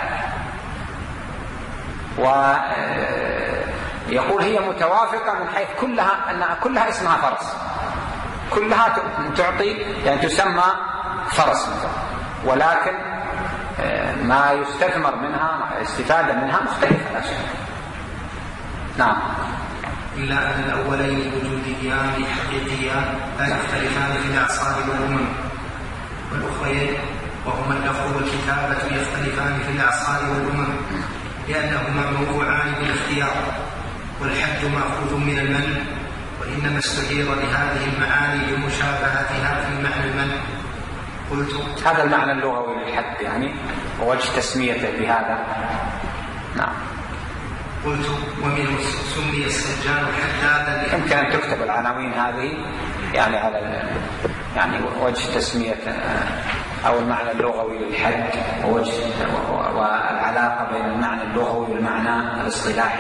ويقول هي متوافقة من حيث كلها أن كلها اسمها فرس، كلها تعطي يعني تسمى فرس مثلا، ولكن ما يستثمر منها استفادة منها مختلفة لا شك. نعم. إلا أن الأولين وجوديان حقيقيان لا يختلفان في الأعصاب والأمم، والأخرين وهما اللفظ والكتابة يختلفان في الأعصاب والأمم، لأنهما موضوعان بالاختيار، والحد مأخوذ من المنع، وإنما استعير لهذه المعاني لمشابهتها في معنى المنع. قلت هذا المعنى اللغوي للحد يعني ووجه تسميته بهذا. نعم. قلت ومنه سمي السجان حدادا. يمكن أن تكتب العناوين هذه يعني على يعني وجه تسمية أو المعنى اللغوي للحد ووجه والعلاقة بين المعنى اللغوي والمعنى الاصطلاحي.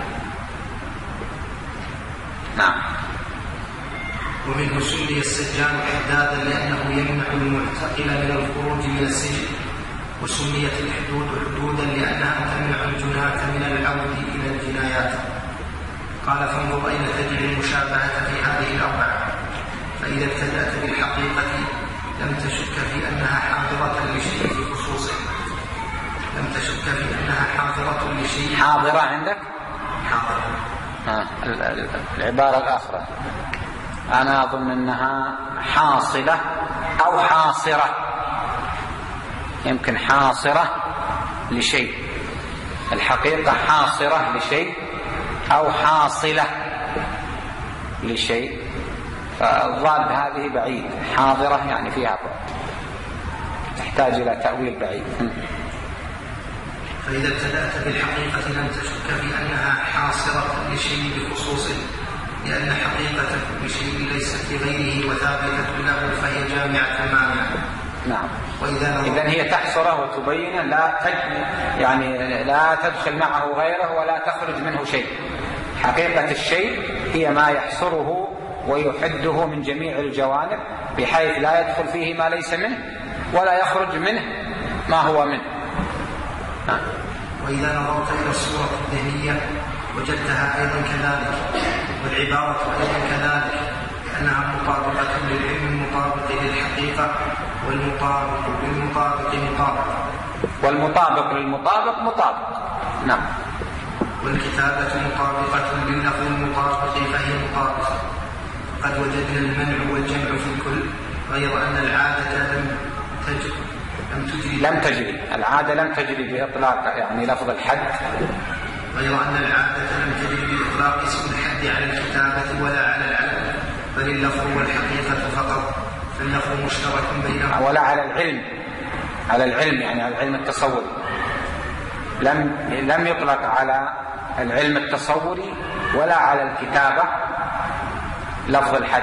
نعم. ومنه سمي السجان حدادا لأنه يمنع المعتقل من الخروج من السجن، وسميت الحدود حدودا لأنها تمنع الجناة من العود إلى الجنايات. قال فانظر أين تجد المشابهة في هذه الأربعة. فإذا ابتدأت بالحقيقة لم تشك في أنها حاضرة لشيء في خصوصه لم تشك في أنها حاضرة لشيء. حاضرة عندك؟ حاضرة. آه. العبارة الآخرى أنا أظن أنها حاصلة أو حاصرة، يمكن حاصرة لشيء، الحقيقة حاصرة لشيء أو حاصلة لشيء، فالضاد هذه بعيد، حاضرة يعني فيها بعد، تحتاج إلى تأويل بعيد. فإذا ابتدأت بالحقيقة لم تشك في أنها حاصرة لشيء بخصوصه، لأن حقيقة كل شيء ليست لغيره وثابتة له فهي جامعة مانعة. نعم. إذن هي تحصره وتبين، لا تج... يعني لا تدخل معه غيره ولا تخرج منه شيء. حقيقة الشيء هي ما يحصره ويحده من جميع الجوانب بحيث لا يدخل فيه ما ليس منه ولا يخرج منه ما هو منه. ها. وإذا نظرت إلى الصورة الذهنية وجدتها أيضا كذلك، والعبارة أيضا كذلك، لأنها مطابقة للعلم المطابق للحقيقة، والمطابق للمطابق مطابق، والمطابق للمطابق مطابق. نعم. والكتابة مطابقة لللفظ المطابق فهي مطابقة. قد وجدنا المنع والجمع في الكل، غير أن العادة لم تجري لم تجري لم تجري العادة لم تجري بإطلاق يعني لفظ الحد، غير أن العادة لم تجري بإطلاق اسم الحد على الكتابة ولا على العلم، بل اللفظ والحقيقة فقط، فاللفظ مشترك بينهم. ولا على العلم، على العلم يعني على العلم التصوري، لم لم يطلق على العلم التصوري ولا على الكتابة لفظ الحد.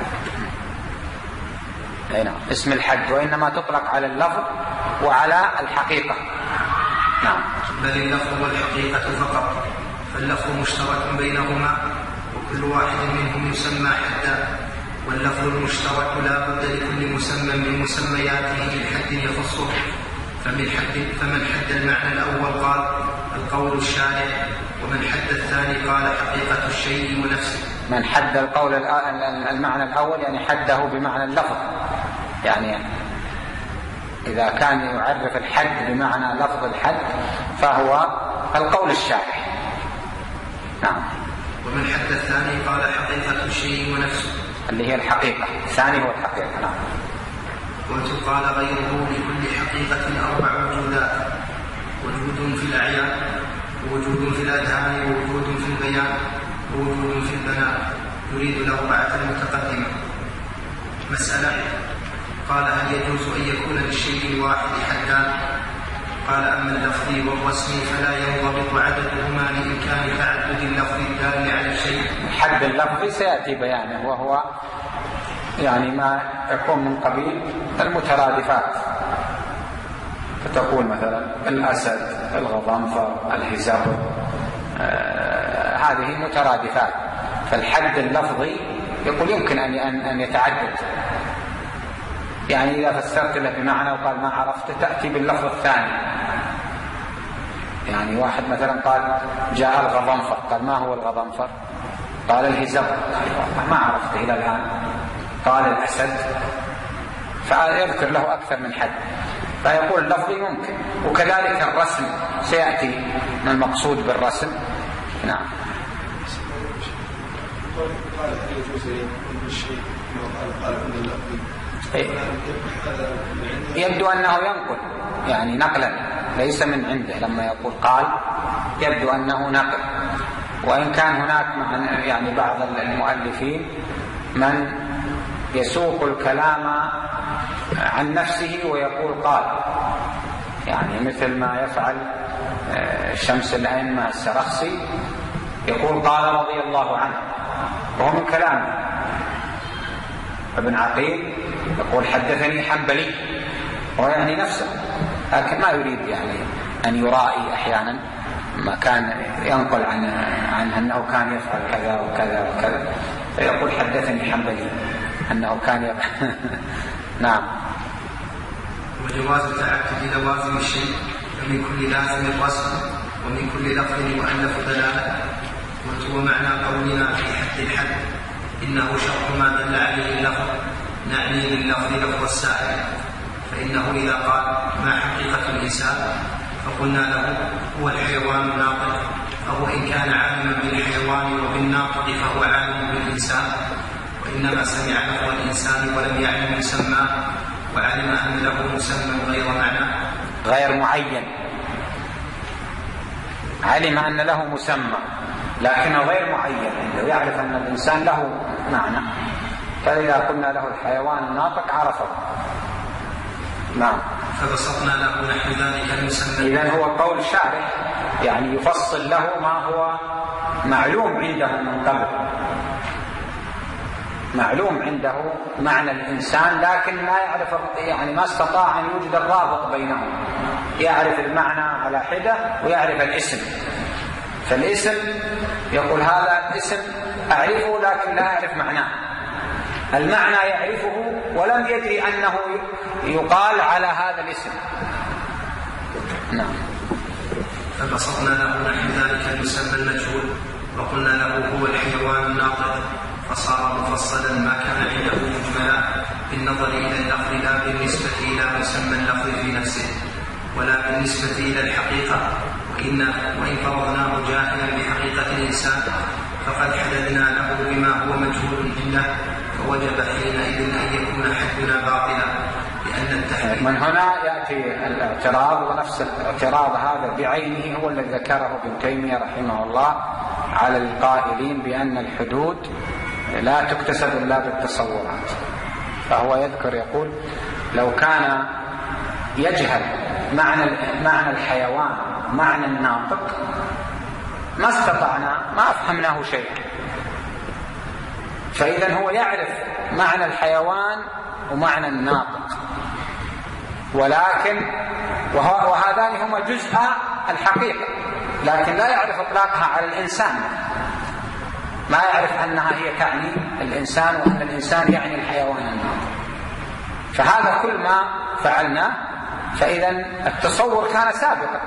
نعم. اسم الحد، وإنما تطلق على اللفظ وعلى الحقيقة. نعم. بل اللفظ والحقيقة فقط، فاللفظ مشترك بينهما، وكل واحد منهم يسمى حدا، واللفظ المشترك لا بد لكل مسمى من مسمياته بحد يخصه. فمن حد فمن حد المعنى الأول قال القول الشارع، ومن حد الثاني قال حقيقة الشيء ونفسه. من حد القول المعنى الأول يعني حده بمعنى اللفظ، يعني إذا كان يعرف الحد بمعنى لفظ الحد فهو القول الشارع. نعم. ومن حد الثاني قال حقيقة الشيء ونفسه، اللي هي الحقيقة، الثاني هو الحقيقة. نعم. وقال غيره لكل حقيقة أربع وجودات: وجود في الأعيان، ووجود في الأذهان، ووجود في البيان، ووجود في البناء. يريد الأربعة المتقدمة. مسألة: قال هل يجوز أن يكون للشيء الواحد حدان؟ قال أما اللفظي والرسمي فلا ينضبط عددهما لإمكان تعدد اللفظ الدال على الشيء. الحد اللفظي سيأتي بيانه، وهو يعني ما يكون من قبيل المترادفات، فتقول مثلا الأسد، الغضنفر، الهزبر، آه هذه مترادفات. فالحد اللفظي يقول يمكن أن أن يتعدد، يعني إذا فسرت له بمعنى وقال ما عرفت تأتي باللفظ الثاني. يعني واحد مثلا قال جاء الغضنفر، قال ما هو الغضنفر؟ قال الهزبر، ما عرفته إلى الآن. قال الأسد، فيذكر له أكثر من حد، فيقول اللفظي ممكن. وكذلك الرسم سيأتي من المقصود بالرسم. نعم. يبدو أنه ينقل، يعني نقلا ليس من عنده. لما يقول قال يبدو أنه نقل، وإن كان هناك يعني بعض المؤلفين من يسوق الكلام عن نفسه ويقول قال، يعني مثل ما يفعل شمس الأئمة السرخسي، يقول قال رضي الله عنه، وهو من كلامه. ابن عقيل يقول حدثني حنبلي، وهو يعني نفسه، لكن ما يريد يعني أن يرائي أحيانا، ما كان ينقل عن عنه أنه كان يفعل كذا وكذا وكذا، فيقول حدثني حنبلي أنه كان يفعل. نعم. وجواز تعدد لوازم الشيء، ومن كل لازم الرسم، ومن كل لفظ مؤلف دلالة. قلت ومعنى قولنا في حد الحد إنه شرط ما دل عليه اللفظ نعني باللفظ لفظ السائل، فإنه إذا قال ما حقيقة الإنسان فقلنا له هو الحيوان الناطق، فهو إن كان عالما بالحيوان وبالناطق فهو عالم بالإنسان، وإنما سمع لفظ الإنسان ولم يعلم مسماه، وعلم أن له مسمى غير معنى غير معين، علم أن له مسمى لكنه غير معين، عنده يعرف أن الإنسان له معنى، فإذا قلنا له الحيوان الناطق عرفه. نعم. فبسطنا له نحو ذلك المسمى. إذن هو قول شارح يعني يفصل له ما هو معلوم عنده من قبل، معلوم عنده معنى الإنسان لكن ما يعرف، يعني ما استطاع أن يوجد الرابط بينهم، يعرف المعنى على حدة ويعرف الاسم. فالاسم يقول هذا الاسم أعرفه لكن لا أعرف معناه، المعنى يعرفه ولم يدري أنه يقال على هذا الاسم. نعم. فبسطنا له نحو ذلك المسمى المجهول وقلنا له هو الحيوان الناطق، فصار مفصلا ما كان عنده مجملا بالنظر إلى اللفظ لا بالنسبة إلى مسمى اللفظ في نفسه ولا بالنسبة إلى الحقيقة، وإن, وإن فرضناه جاهلا بحقيقة الإنسان فقد حددنا له بما هو مجهول عنده، فوجب حينئذ أن يكون حدنا باطلا، لأن التحديد من هنا يأتي الاعتراض، ونفس الاعتراض هذا بعينه هو الذي ذكره ابن تيمية رحمه الله على القائلين بأن الحدود لا تكتسب إلا بالتصورات. فهو يذكر يقول لو كان يجهل معنى معنى الحيوان معنى الناطق ما استطعنا ما أفهمناه شيء، فإذا هو يعرف معنى الحيوان ومعنى الناطق، ولكن وهذان هما جزء الحقيقة، لكن لا يعرف إطلاقها على الإنسان، ما يعرف أنها هي تعني الإنسان وأن الإنسان يعني الحيوان الناطق. فهذا كل ما فعلناه، فإذا التصور كان سابقا.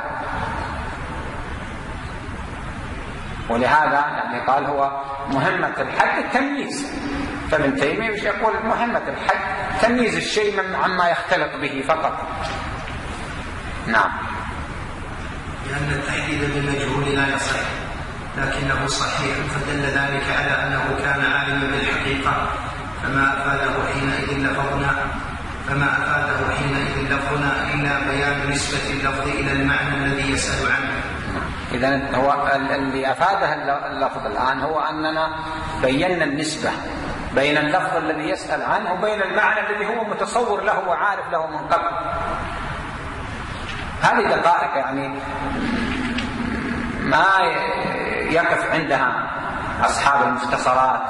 ولهذا يعني قال هو مهمة الحد التمييز، فابن تيمية مش يقول مهمة الحد تمييز الشيء من عما يختلط به فقط. نعم. لأن التحديد بالمجهول لا يصح، لكنه صحيح، فدل ذلك على أنه كان عالما بالحقيقة، فما أفاده حينئذ لفظنا فما أفاده حينئذ لفظنا إلا بيان نسبة اللفظ إلى المعنى الذي يسأل عنه. إذن هو اللي أفاده اللفظ الآن هو أننا بينا النسبة بين اللفظ الذي يسأل عنه وبين المعنى الذي هو متصور له وعارف له من قبل. هذه دقائق يعني ما يقف عندها أصحاب المختصرات.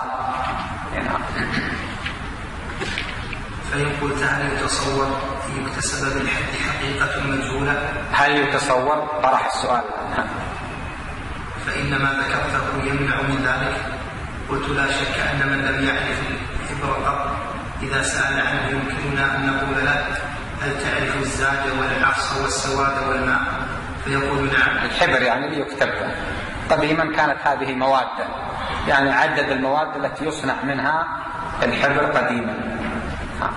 فإن قلت هل يتصور أن يكتسب بالحد حقيقة مجهولة؟ هل يتصور؟ طرح السؤال. فإن ما ذكرته يمنع من ذلك. قلت لا شك أن من لم يعرف الحبر قط إذا سأل عنه يمكننا أن نقول له هل تعرف الزاج والعفص والسواد والماء؟ فيقول نعم. الحبر يعني ليكتب. قديما كانت هذه مواد، يعني عدد المواد التي يصنع منها الحبر قديما. ها.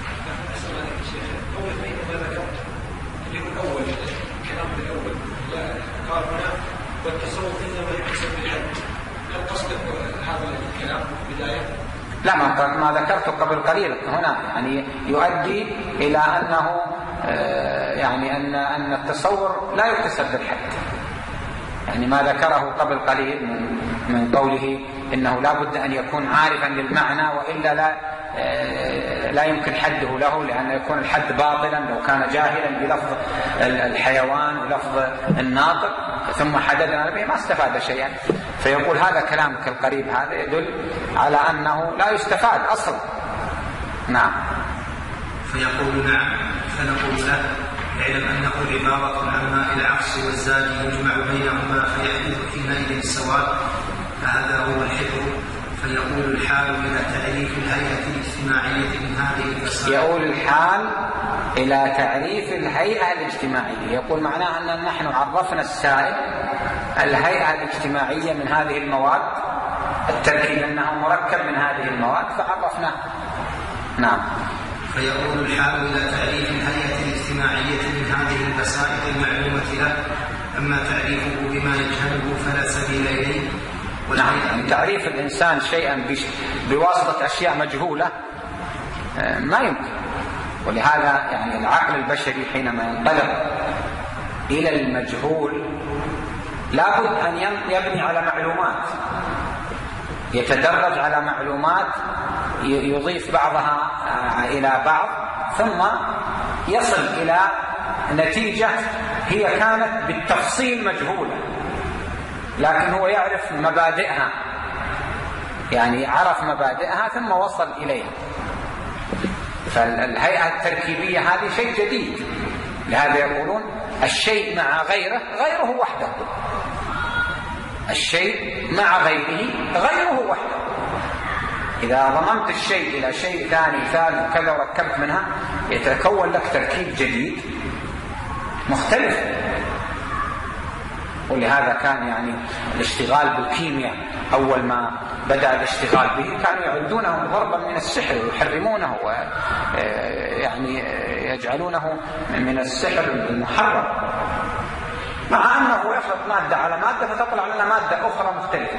والتصوف إنما يحسب بالحد، هل قصدك هذا الكلام بداية؟ لا، ما ذكرته قبل قليل هنا يعني يؤدي إلى أنه يعني أن أن التصور لا يكتسب بالحد، يعني ما ذكره قبل قليل من قوله إنه لا بد أن يكون عارفا للمعنى وإلا لا لا يمكن حده له، لأن يكون الحد باطلا لو كان جاهلا بلفظ الحيوان ولفظ الناطق ثم حددنا به ما استفاد شيئا. فيقول هذا كلامك القريب هذا يدل على أنه لا يستفاد أصلا. نعم. فيقول نعم، فنقول له اعلم أنه عبارة عن ماء العفص والزاج يجمع بينهما فيحدث حينئذ السواد، فهذا هو الحبر. فيقول الحال إلى تعريف الهيئة الاجتماعية من هذه الفساد. يقول الحال إلى تعريف الهيئة الاجتماعية، يقول معناه أن نحن عرفنا السائل الهيئة الاجتماعية من هذه المواد، التركيب أنه مركب من هذه المواد فعرفناه. نعم. فيقول الحال إلى تعريف الهيئة الاجتماعية من هذه البسائط المعلومة له، أما تعريفه بما يجهله فلا سبيل إليه. نعم، يعني تعريف الإنسان شيئا بواسطة أشياء مجهولة ما يمكن، ولهذا يعني العقل البشري حينما ينطلق إلى المجهول لابد أن يبني على معلومات، يتدرج على معلومات يضيف بعضها إلى بعض ثم يصل إلى نتيجة هي كانت بالتفصيل مجهولة لكن هو يعرف مبادئها، يعني عرف مبادئها ثم وصل إليها. فالهيئة التركيبية هذه شيء جديد، لهذا يقولون الشيء مع غيره غيره وحده، الشيء مع غيره غيره وحده. إذا ضممت الشيء إلى شيء ثاني ثالث كذا وركبت منها يتكون لك تركيب جديد مختلف. ولهذا كان يعني الاشتغال بالكيمياء أول ما بدأ الاشتغال به كانوا يعدونه ضربا من السحر ويحرمونه ويعني يجعلونه من السحر المحرم، مع أنه يخلط مادة على مادة فتطلع لنا مادة أخرى مختلفة.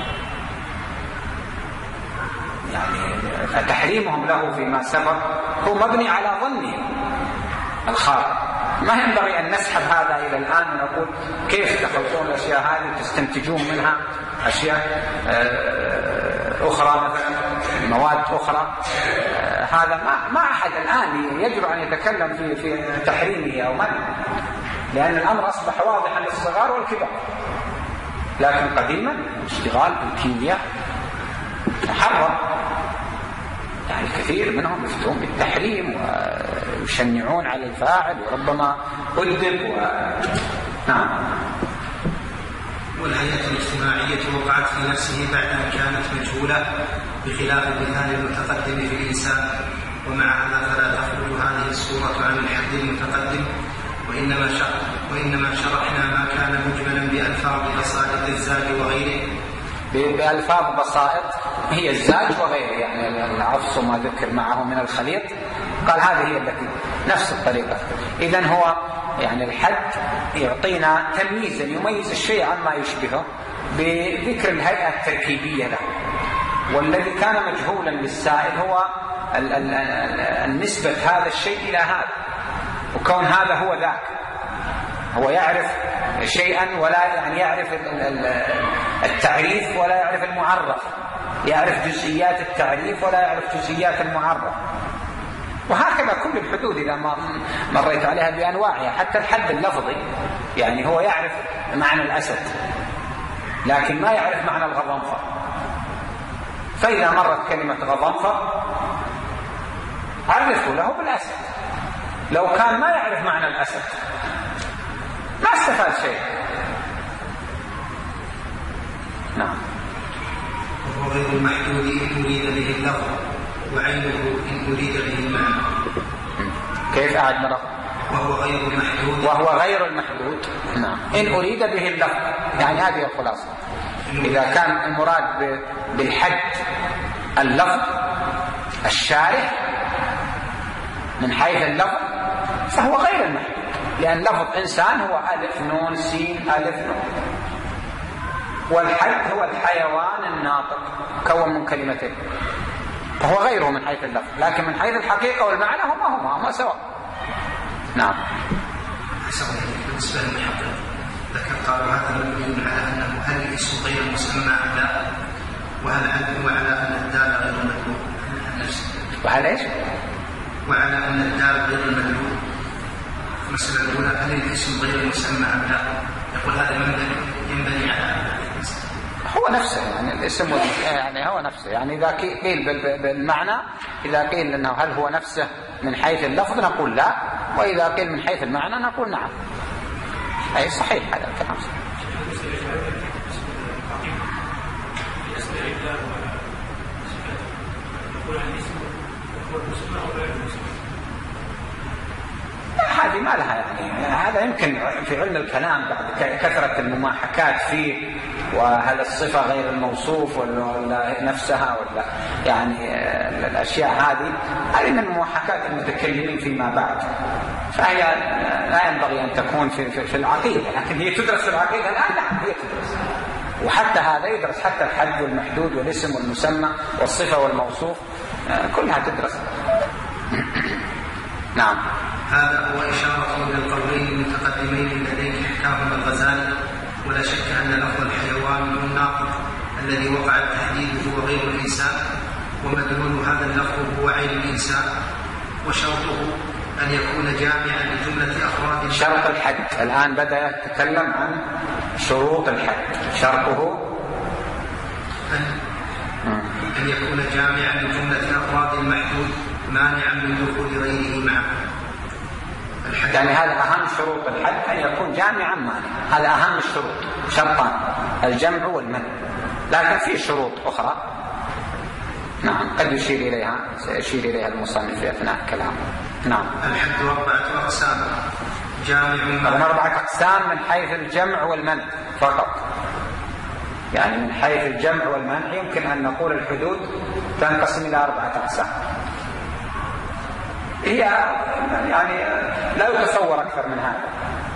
يعني فتحريمهم له فيما سبق هو مبني على ظنهم الخاطئ. ما ينبغي أن نسحب هذا إلى الآن ونقول كيف تخلطون الأشياء هذه وتستنتجون منها أشياء أخرى مثلا مواد أخرى. هذا ما ما أحد الآن يجرؤ أن يتكلم في في تحريمه أو منعه، لأن الأمر أصبح واضحا للصغار والكبار. لكن قديما اشتغال بالكيمياء محرم، يعني الكثير منهم يفتون بالتحريم ويشنعون على الفاعل وربما أدب و... نعم. والهيئة الاجتماعية وقعت في نفسه بعد أن كانت مجهولة بخلاف المثال المتقدم في الإنسان، ومع هذا فلا تخرج هذه الصورة عن الحد المتقدم، وإنما شرح وإنما شرحنا ما كان مجملا بألفاظ بسائط الزاج وغيره. بألفاظ بسائط هي الزاج وغيره، يعني العفص ما ذكر معه من الخليط، قال هذه هي التي نفس الطريقة. إذن هو يعني الحد يعطينا تمييزا يميز الشيء عما يشبهه بذكر الهيئة التركيبية له. والذي كان مجهولا للسائل هو النسبة هذا الشيء إلى هذا، وكون هذا هو ذاك. هو يعرف شيئا ولا يعني يعرف التعريف ولا يعرف المعرف، يعرف جزئيات التعريف ولا يعرف جزئيات المعرف. وهكذا كل الحدود إذا ما مريت عليها بأنواعها، حتى الحد اللفظي يعني هو يعرف معنى الأسد لكن ما يعرف معنى الغضنفر. فإذا مرت كلمة غضنفر عرفوا له بالأسد، لو كان ما يعرف معنى الأسد ما استفاد شيء. نعم. وهو غير المحدود إن أريد به اللفظ، وعينه إن أريد به المعنى. كيف أعد مرة؟ وهو غير المحدود وهو غير المحدود نعم إن أريد به اللفظ، يعني هذه الخلاصة. إذا كان المراد بالحد اللفظ الشارح من حيث اللفظ فهو غير المحدود، لأن لفظ إنسان هو ألف نون سين ألف نون، والحد هو الحيوان الناطق كون من كلمتين، فهو غيره من حيث اللفظ، لكن من حيث الحقيقة والمعنى هما هما هما سواء. نعم. بالنسبة للمحقق ذكر قالوا هذا مبني على أنه هل الاسم غير مسمى أم لا، وهل علم وعلى أن الدال غير المدلول وهل إيش؟ وعلى أن الدال غير المدلول. المسألة الأولى هل الاسم غير مسمى أم لا، يقول هذا ينبني على هو نفسه، يعني الاسم يعني هو نفسه، يعني إذا قيل بالمعنى، إذا قيل أنه هل هو نفسه من حيث اللفظ نقول لا، وإذا قيل من حيث المعنى نقول نعم. أي صحيح هذا الكلام. هذه هذه ما لها يعني، هذا يمكن في علم الكلام بعد كثرة المماحكات فيه، وهل الصفة غير الموصوف ولا نفسها ولا يعني الأشياء هذه هذه من مماحكات المتكلمين فيما بعد، فهي لا ينبغي أن تكون في, في, في العقيدة، لكن هي تدرس في العقيدة الآن، نعم هي تدرس، وحتى هذا يدرس، حتى الحد والمحدود والاسم والمسمى والصفة والموصوف كلها تدرس. نعم. هذا هو إشارة إلى القولين المتقدمين الذين حكاهما الغزالي، ولا شك أن لفظ الحيوان هو الناطق الذي وقع التحديد هو غير الإنسان، ومدلول هذا اللفظ هو عين الإنسان، وشرطه أن يكون جامعا لجملة أفراد. شرط الحد الآن بدأ يتكلم عن شروط الحد، شرطه أن, أن يكون جامعا لجملة أفراد المحدود مانعا من دخول غيره معه. يعني هذا أهم شروط الحد، أن يكون جامعا مانعا، هذا أهم الشروط، شرطان الجمع والمنع، لكن في شروط أخرى نعم قد يشير إليها سيشير إليها المصنف في أثناء كلامه. نعم. الحد أربعة أقسام، جامع ومنع. أربعة أقسام من حيث الجمع والمنع فقط، يعني من حيث الجمع والمنع يمكن أن نقول الحدود تنقسم إلى أربعة أقسام، هي يعني لا يتصور أكثر من هذا،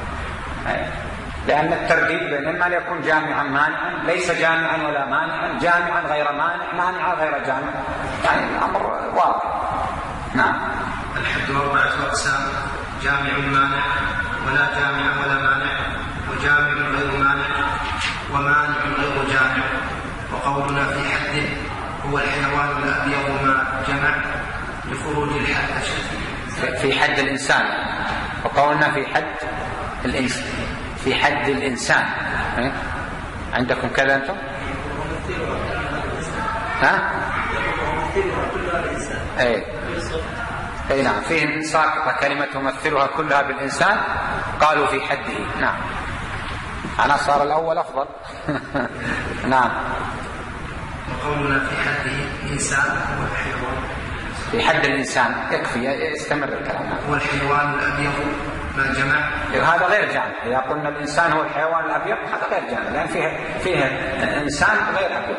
لأن الترديد بين إما أن يكون جامعا مانعا، ليس جامعا ولا مانعا، جامعا غير مانع، مانعا غير جامع، يعني الأمر واضح. نعم. الحد أربعة أقسام، جامع مانع ولا جامع ولا مانع، وجامع غير مانع، ومانع غير جامع. وقولنا في حد هو الحيوان الأبيض ما جمع لخروج الحد في حد الإنسان، وقولنا في حد الإنسان، في حد الإنسان عندكم كذا أنتم؟ ها؟ أي أي نعم، فيه ساقطة كلمة تمثلها كلها بالإنسان، قالوا في حده. نعم، أنا صار الأول أفضل. نعم. وقولنا في حده إنسان هو الحيوان، في حد الإنسان يكفي يستمر الكلام. هو الحيوان الأبيض ما جمع، هذا غير جامع، إذا قلنا الإنسان هو الحيوان الأبيض هذا غير جامع، لأن فيه فيه إنسان غير أبيض.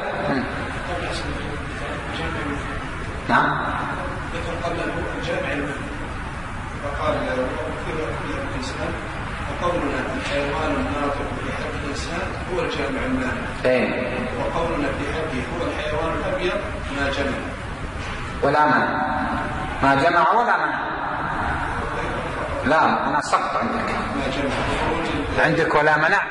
نعم. ذكر قبله الجامع فقال في الإنسان، وقولنا الحيوان الناطق في حد الإنسان هو الجامع المانع، وقولنا في حده هو الحيوان الأبيض ما جمع ولا منع، ما جمع ولا منع. لا أنا سقط عندك، عندك ولا منع.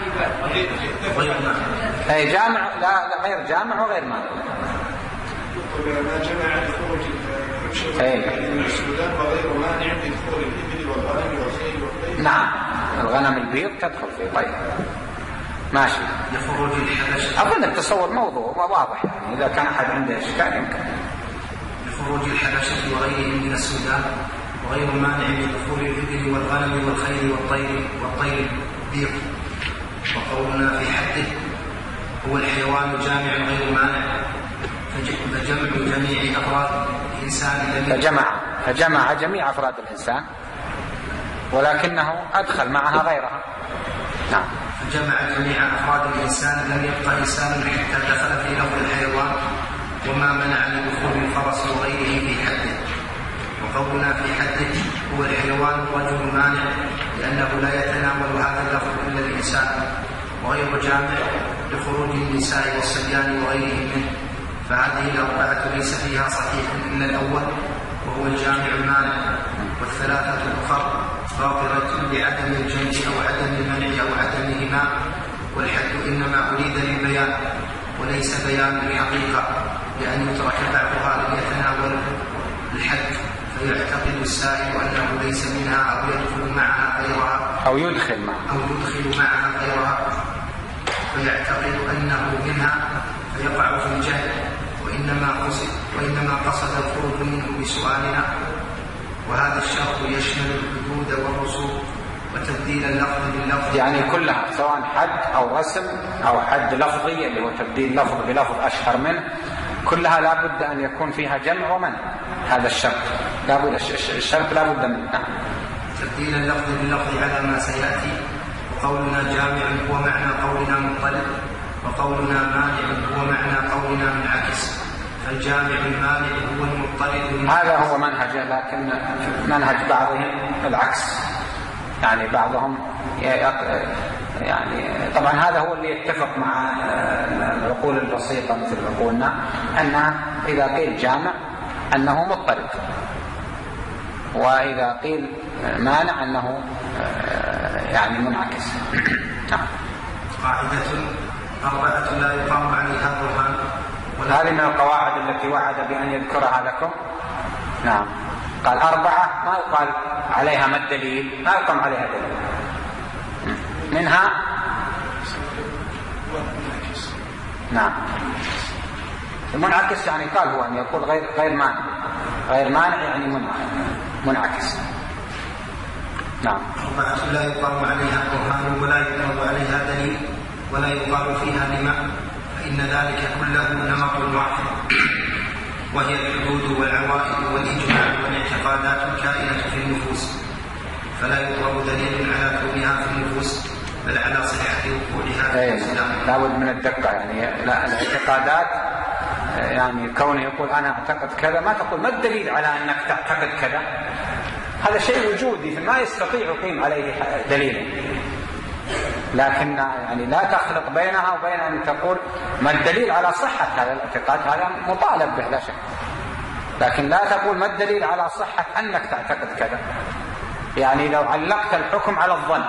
أي جامع لا لا غير جامع وغير مانع. ما جمع لخروج من السودان وغير مانع لدخول الإبل والغنم والخيل والخيل. نعم، الغنم البيض تدخل فيه. طيب ماشي. لخروج الحبش. أظن التصور موضوع واضح، يعني إذا كان أحد عنده إشكال يمكن. لخروج الحبشة وغيرهم من السودان وغير مانع لدخول الإبل والغنم والخيل والطير والطير البيض. وقولنا في حده هو الحيوان جامع غير مانع، فجمع جميع أفراد الإنسان فجمع فجمع جميع أفراد الإنسان ولكنه أدخل معها غيرها. نعم. فجمع جميع أفراد الإنسان لم يبقى إنسان حتى دخل في لفظ الحيوان، وما منع لدخول الفرس وغيره في حده. وقولنا في حده هو الحيوان الرجل مانع، لأنه لا يتناول هذا اللفظ إلا الإنسان، وغير جامع لخروج النساء والصبيان وغيرهم منه. فهذه الأربعة ليس فيها صحيح إلا الأول وهو الجامع المانع، والثلاثة الأخرى باطلة بعدم الجمع أو عدم المنع أو عدمهما. والحد إنما أريد للبيان وليس بيان الحقيقة، لأن يترك بعضها ليتناول الحد فيعتقد السائل أنه ليس منها أو يدخل معها غيرها أو يدخل معها أو يدخل معها غيرها فيعتقد أنه منها فيقع في الجهل، وإنما قصد وإنما قصد الخروج منه بسؤالنا. وهذا الشرط يشمل الحدود والرسوم وتبديل اللفظ باللفظ، يعني كلها سواء حد أو رسم أو حد لفظي اللي هو تبديل لفظ بلفظ أشهر منه، كلها لا بد أن يكون فيها جمع ومنع. هذا الشرط لا بد، الشرط لا بد منه. تبديل اللفظ باللفظ على ما سيأتي. وقولنا جامع هو معنى قولنا مضطرد، وقولنا مانع هو معنى قولنا منعكس. فالجامع المانع هو المضطرد. هذا هو منهجه، لكن منهج بعضهم العكس، يعني بعضهم يعني طبعا هذا هو اللي يتفق مع العقول البسيطة مثل عقولنا، أن إذا قيل جامع أنه مضطرد، وإذا قيل مانع أنه يعني منعكس. قاعدة أربعة لا يقام عليها برهان. هذه من القواعد التي وعد بأن يذكرها لكم. نعم، قال أربعة ما يقال عليها ما الدليل، ما يقام عليها دليل. منها نعم المنعكس، يعني قال هو أن يقول غير غير مانع، غير مانع يعني منعكس. نعم. أربعة لا يقام عليها برهان ولا يعرض عليها دليل ولا يقال فيها لما، فإن ذلك كله نمط واحد، وهي الحدود والعوائد والإجماع والاعتقادات الكائنة في النفوس، فلا يطلب دليل على كونها في النفوس بل على صحة وقوعها في الإسلام. لابد من الدقة، يعني لا الاعتقادات يعني كونه يقول أنا أعتقد كذا، ما تقول ما الدليل على أنك تعتقد كذا، هذا شيء وجودي ما يستطيع يقيم عليه دليل، لكن يعني لا تخلط بينها وبين أن تقول ما الدليل على صحة هذا الاعتقاد، هذا مطالب به لا شك، لكن لا تقول ما الدليل على صحة أنك تعتقد كذا. يعني لو علقت الحكم على الظن،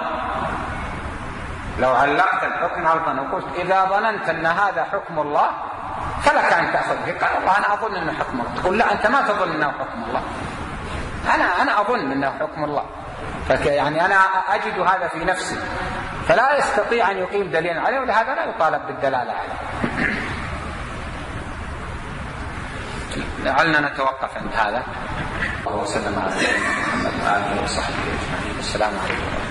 لو علقت الحكم على الظن وقلت إذا ظننت أن هذا حكم الله فلك أن تأخذ به، قال الله أنا أظن أنه حكم الله، تقول لا أنت ما تظن أنه حكم الله، أنا أنا أظن أنه حكم الله، يعني أنا أجد هذا في نفسي، فلا يستطيع أن يقيم دليلا عليه، ولهذا لا يطالب بالدلالة عليه. لعلنا نتوقف عند هذا. الله وسلم على محمد وآله وصحبه أجمعين. السلام عليكم.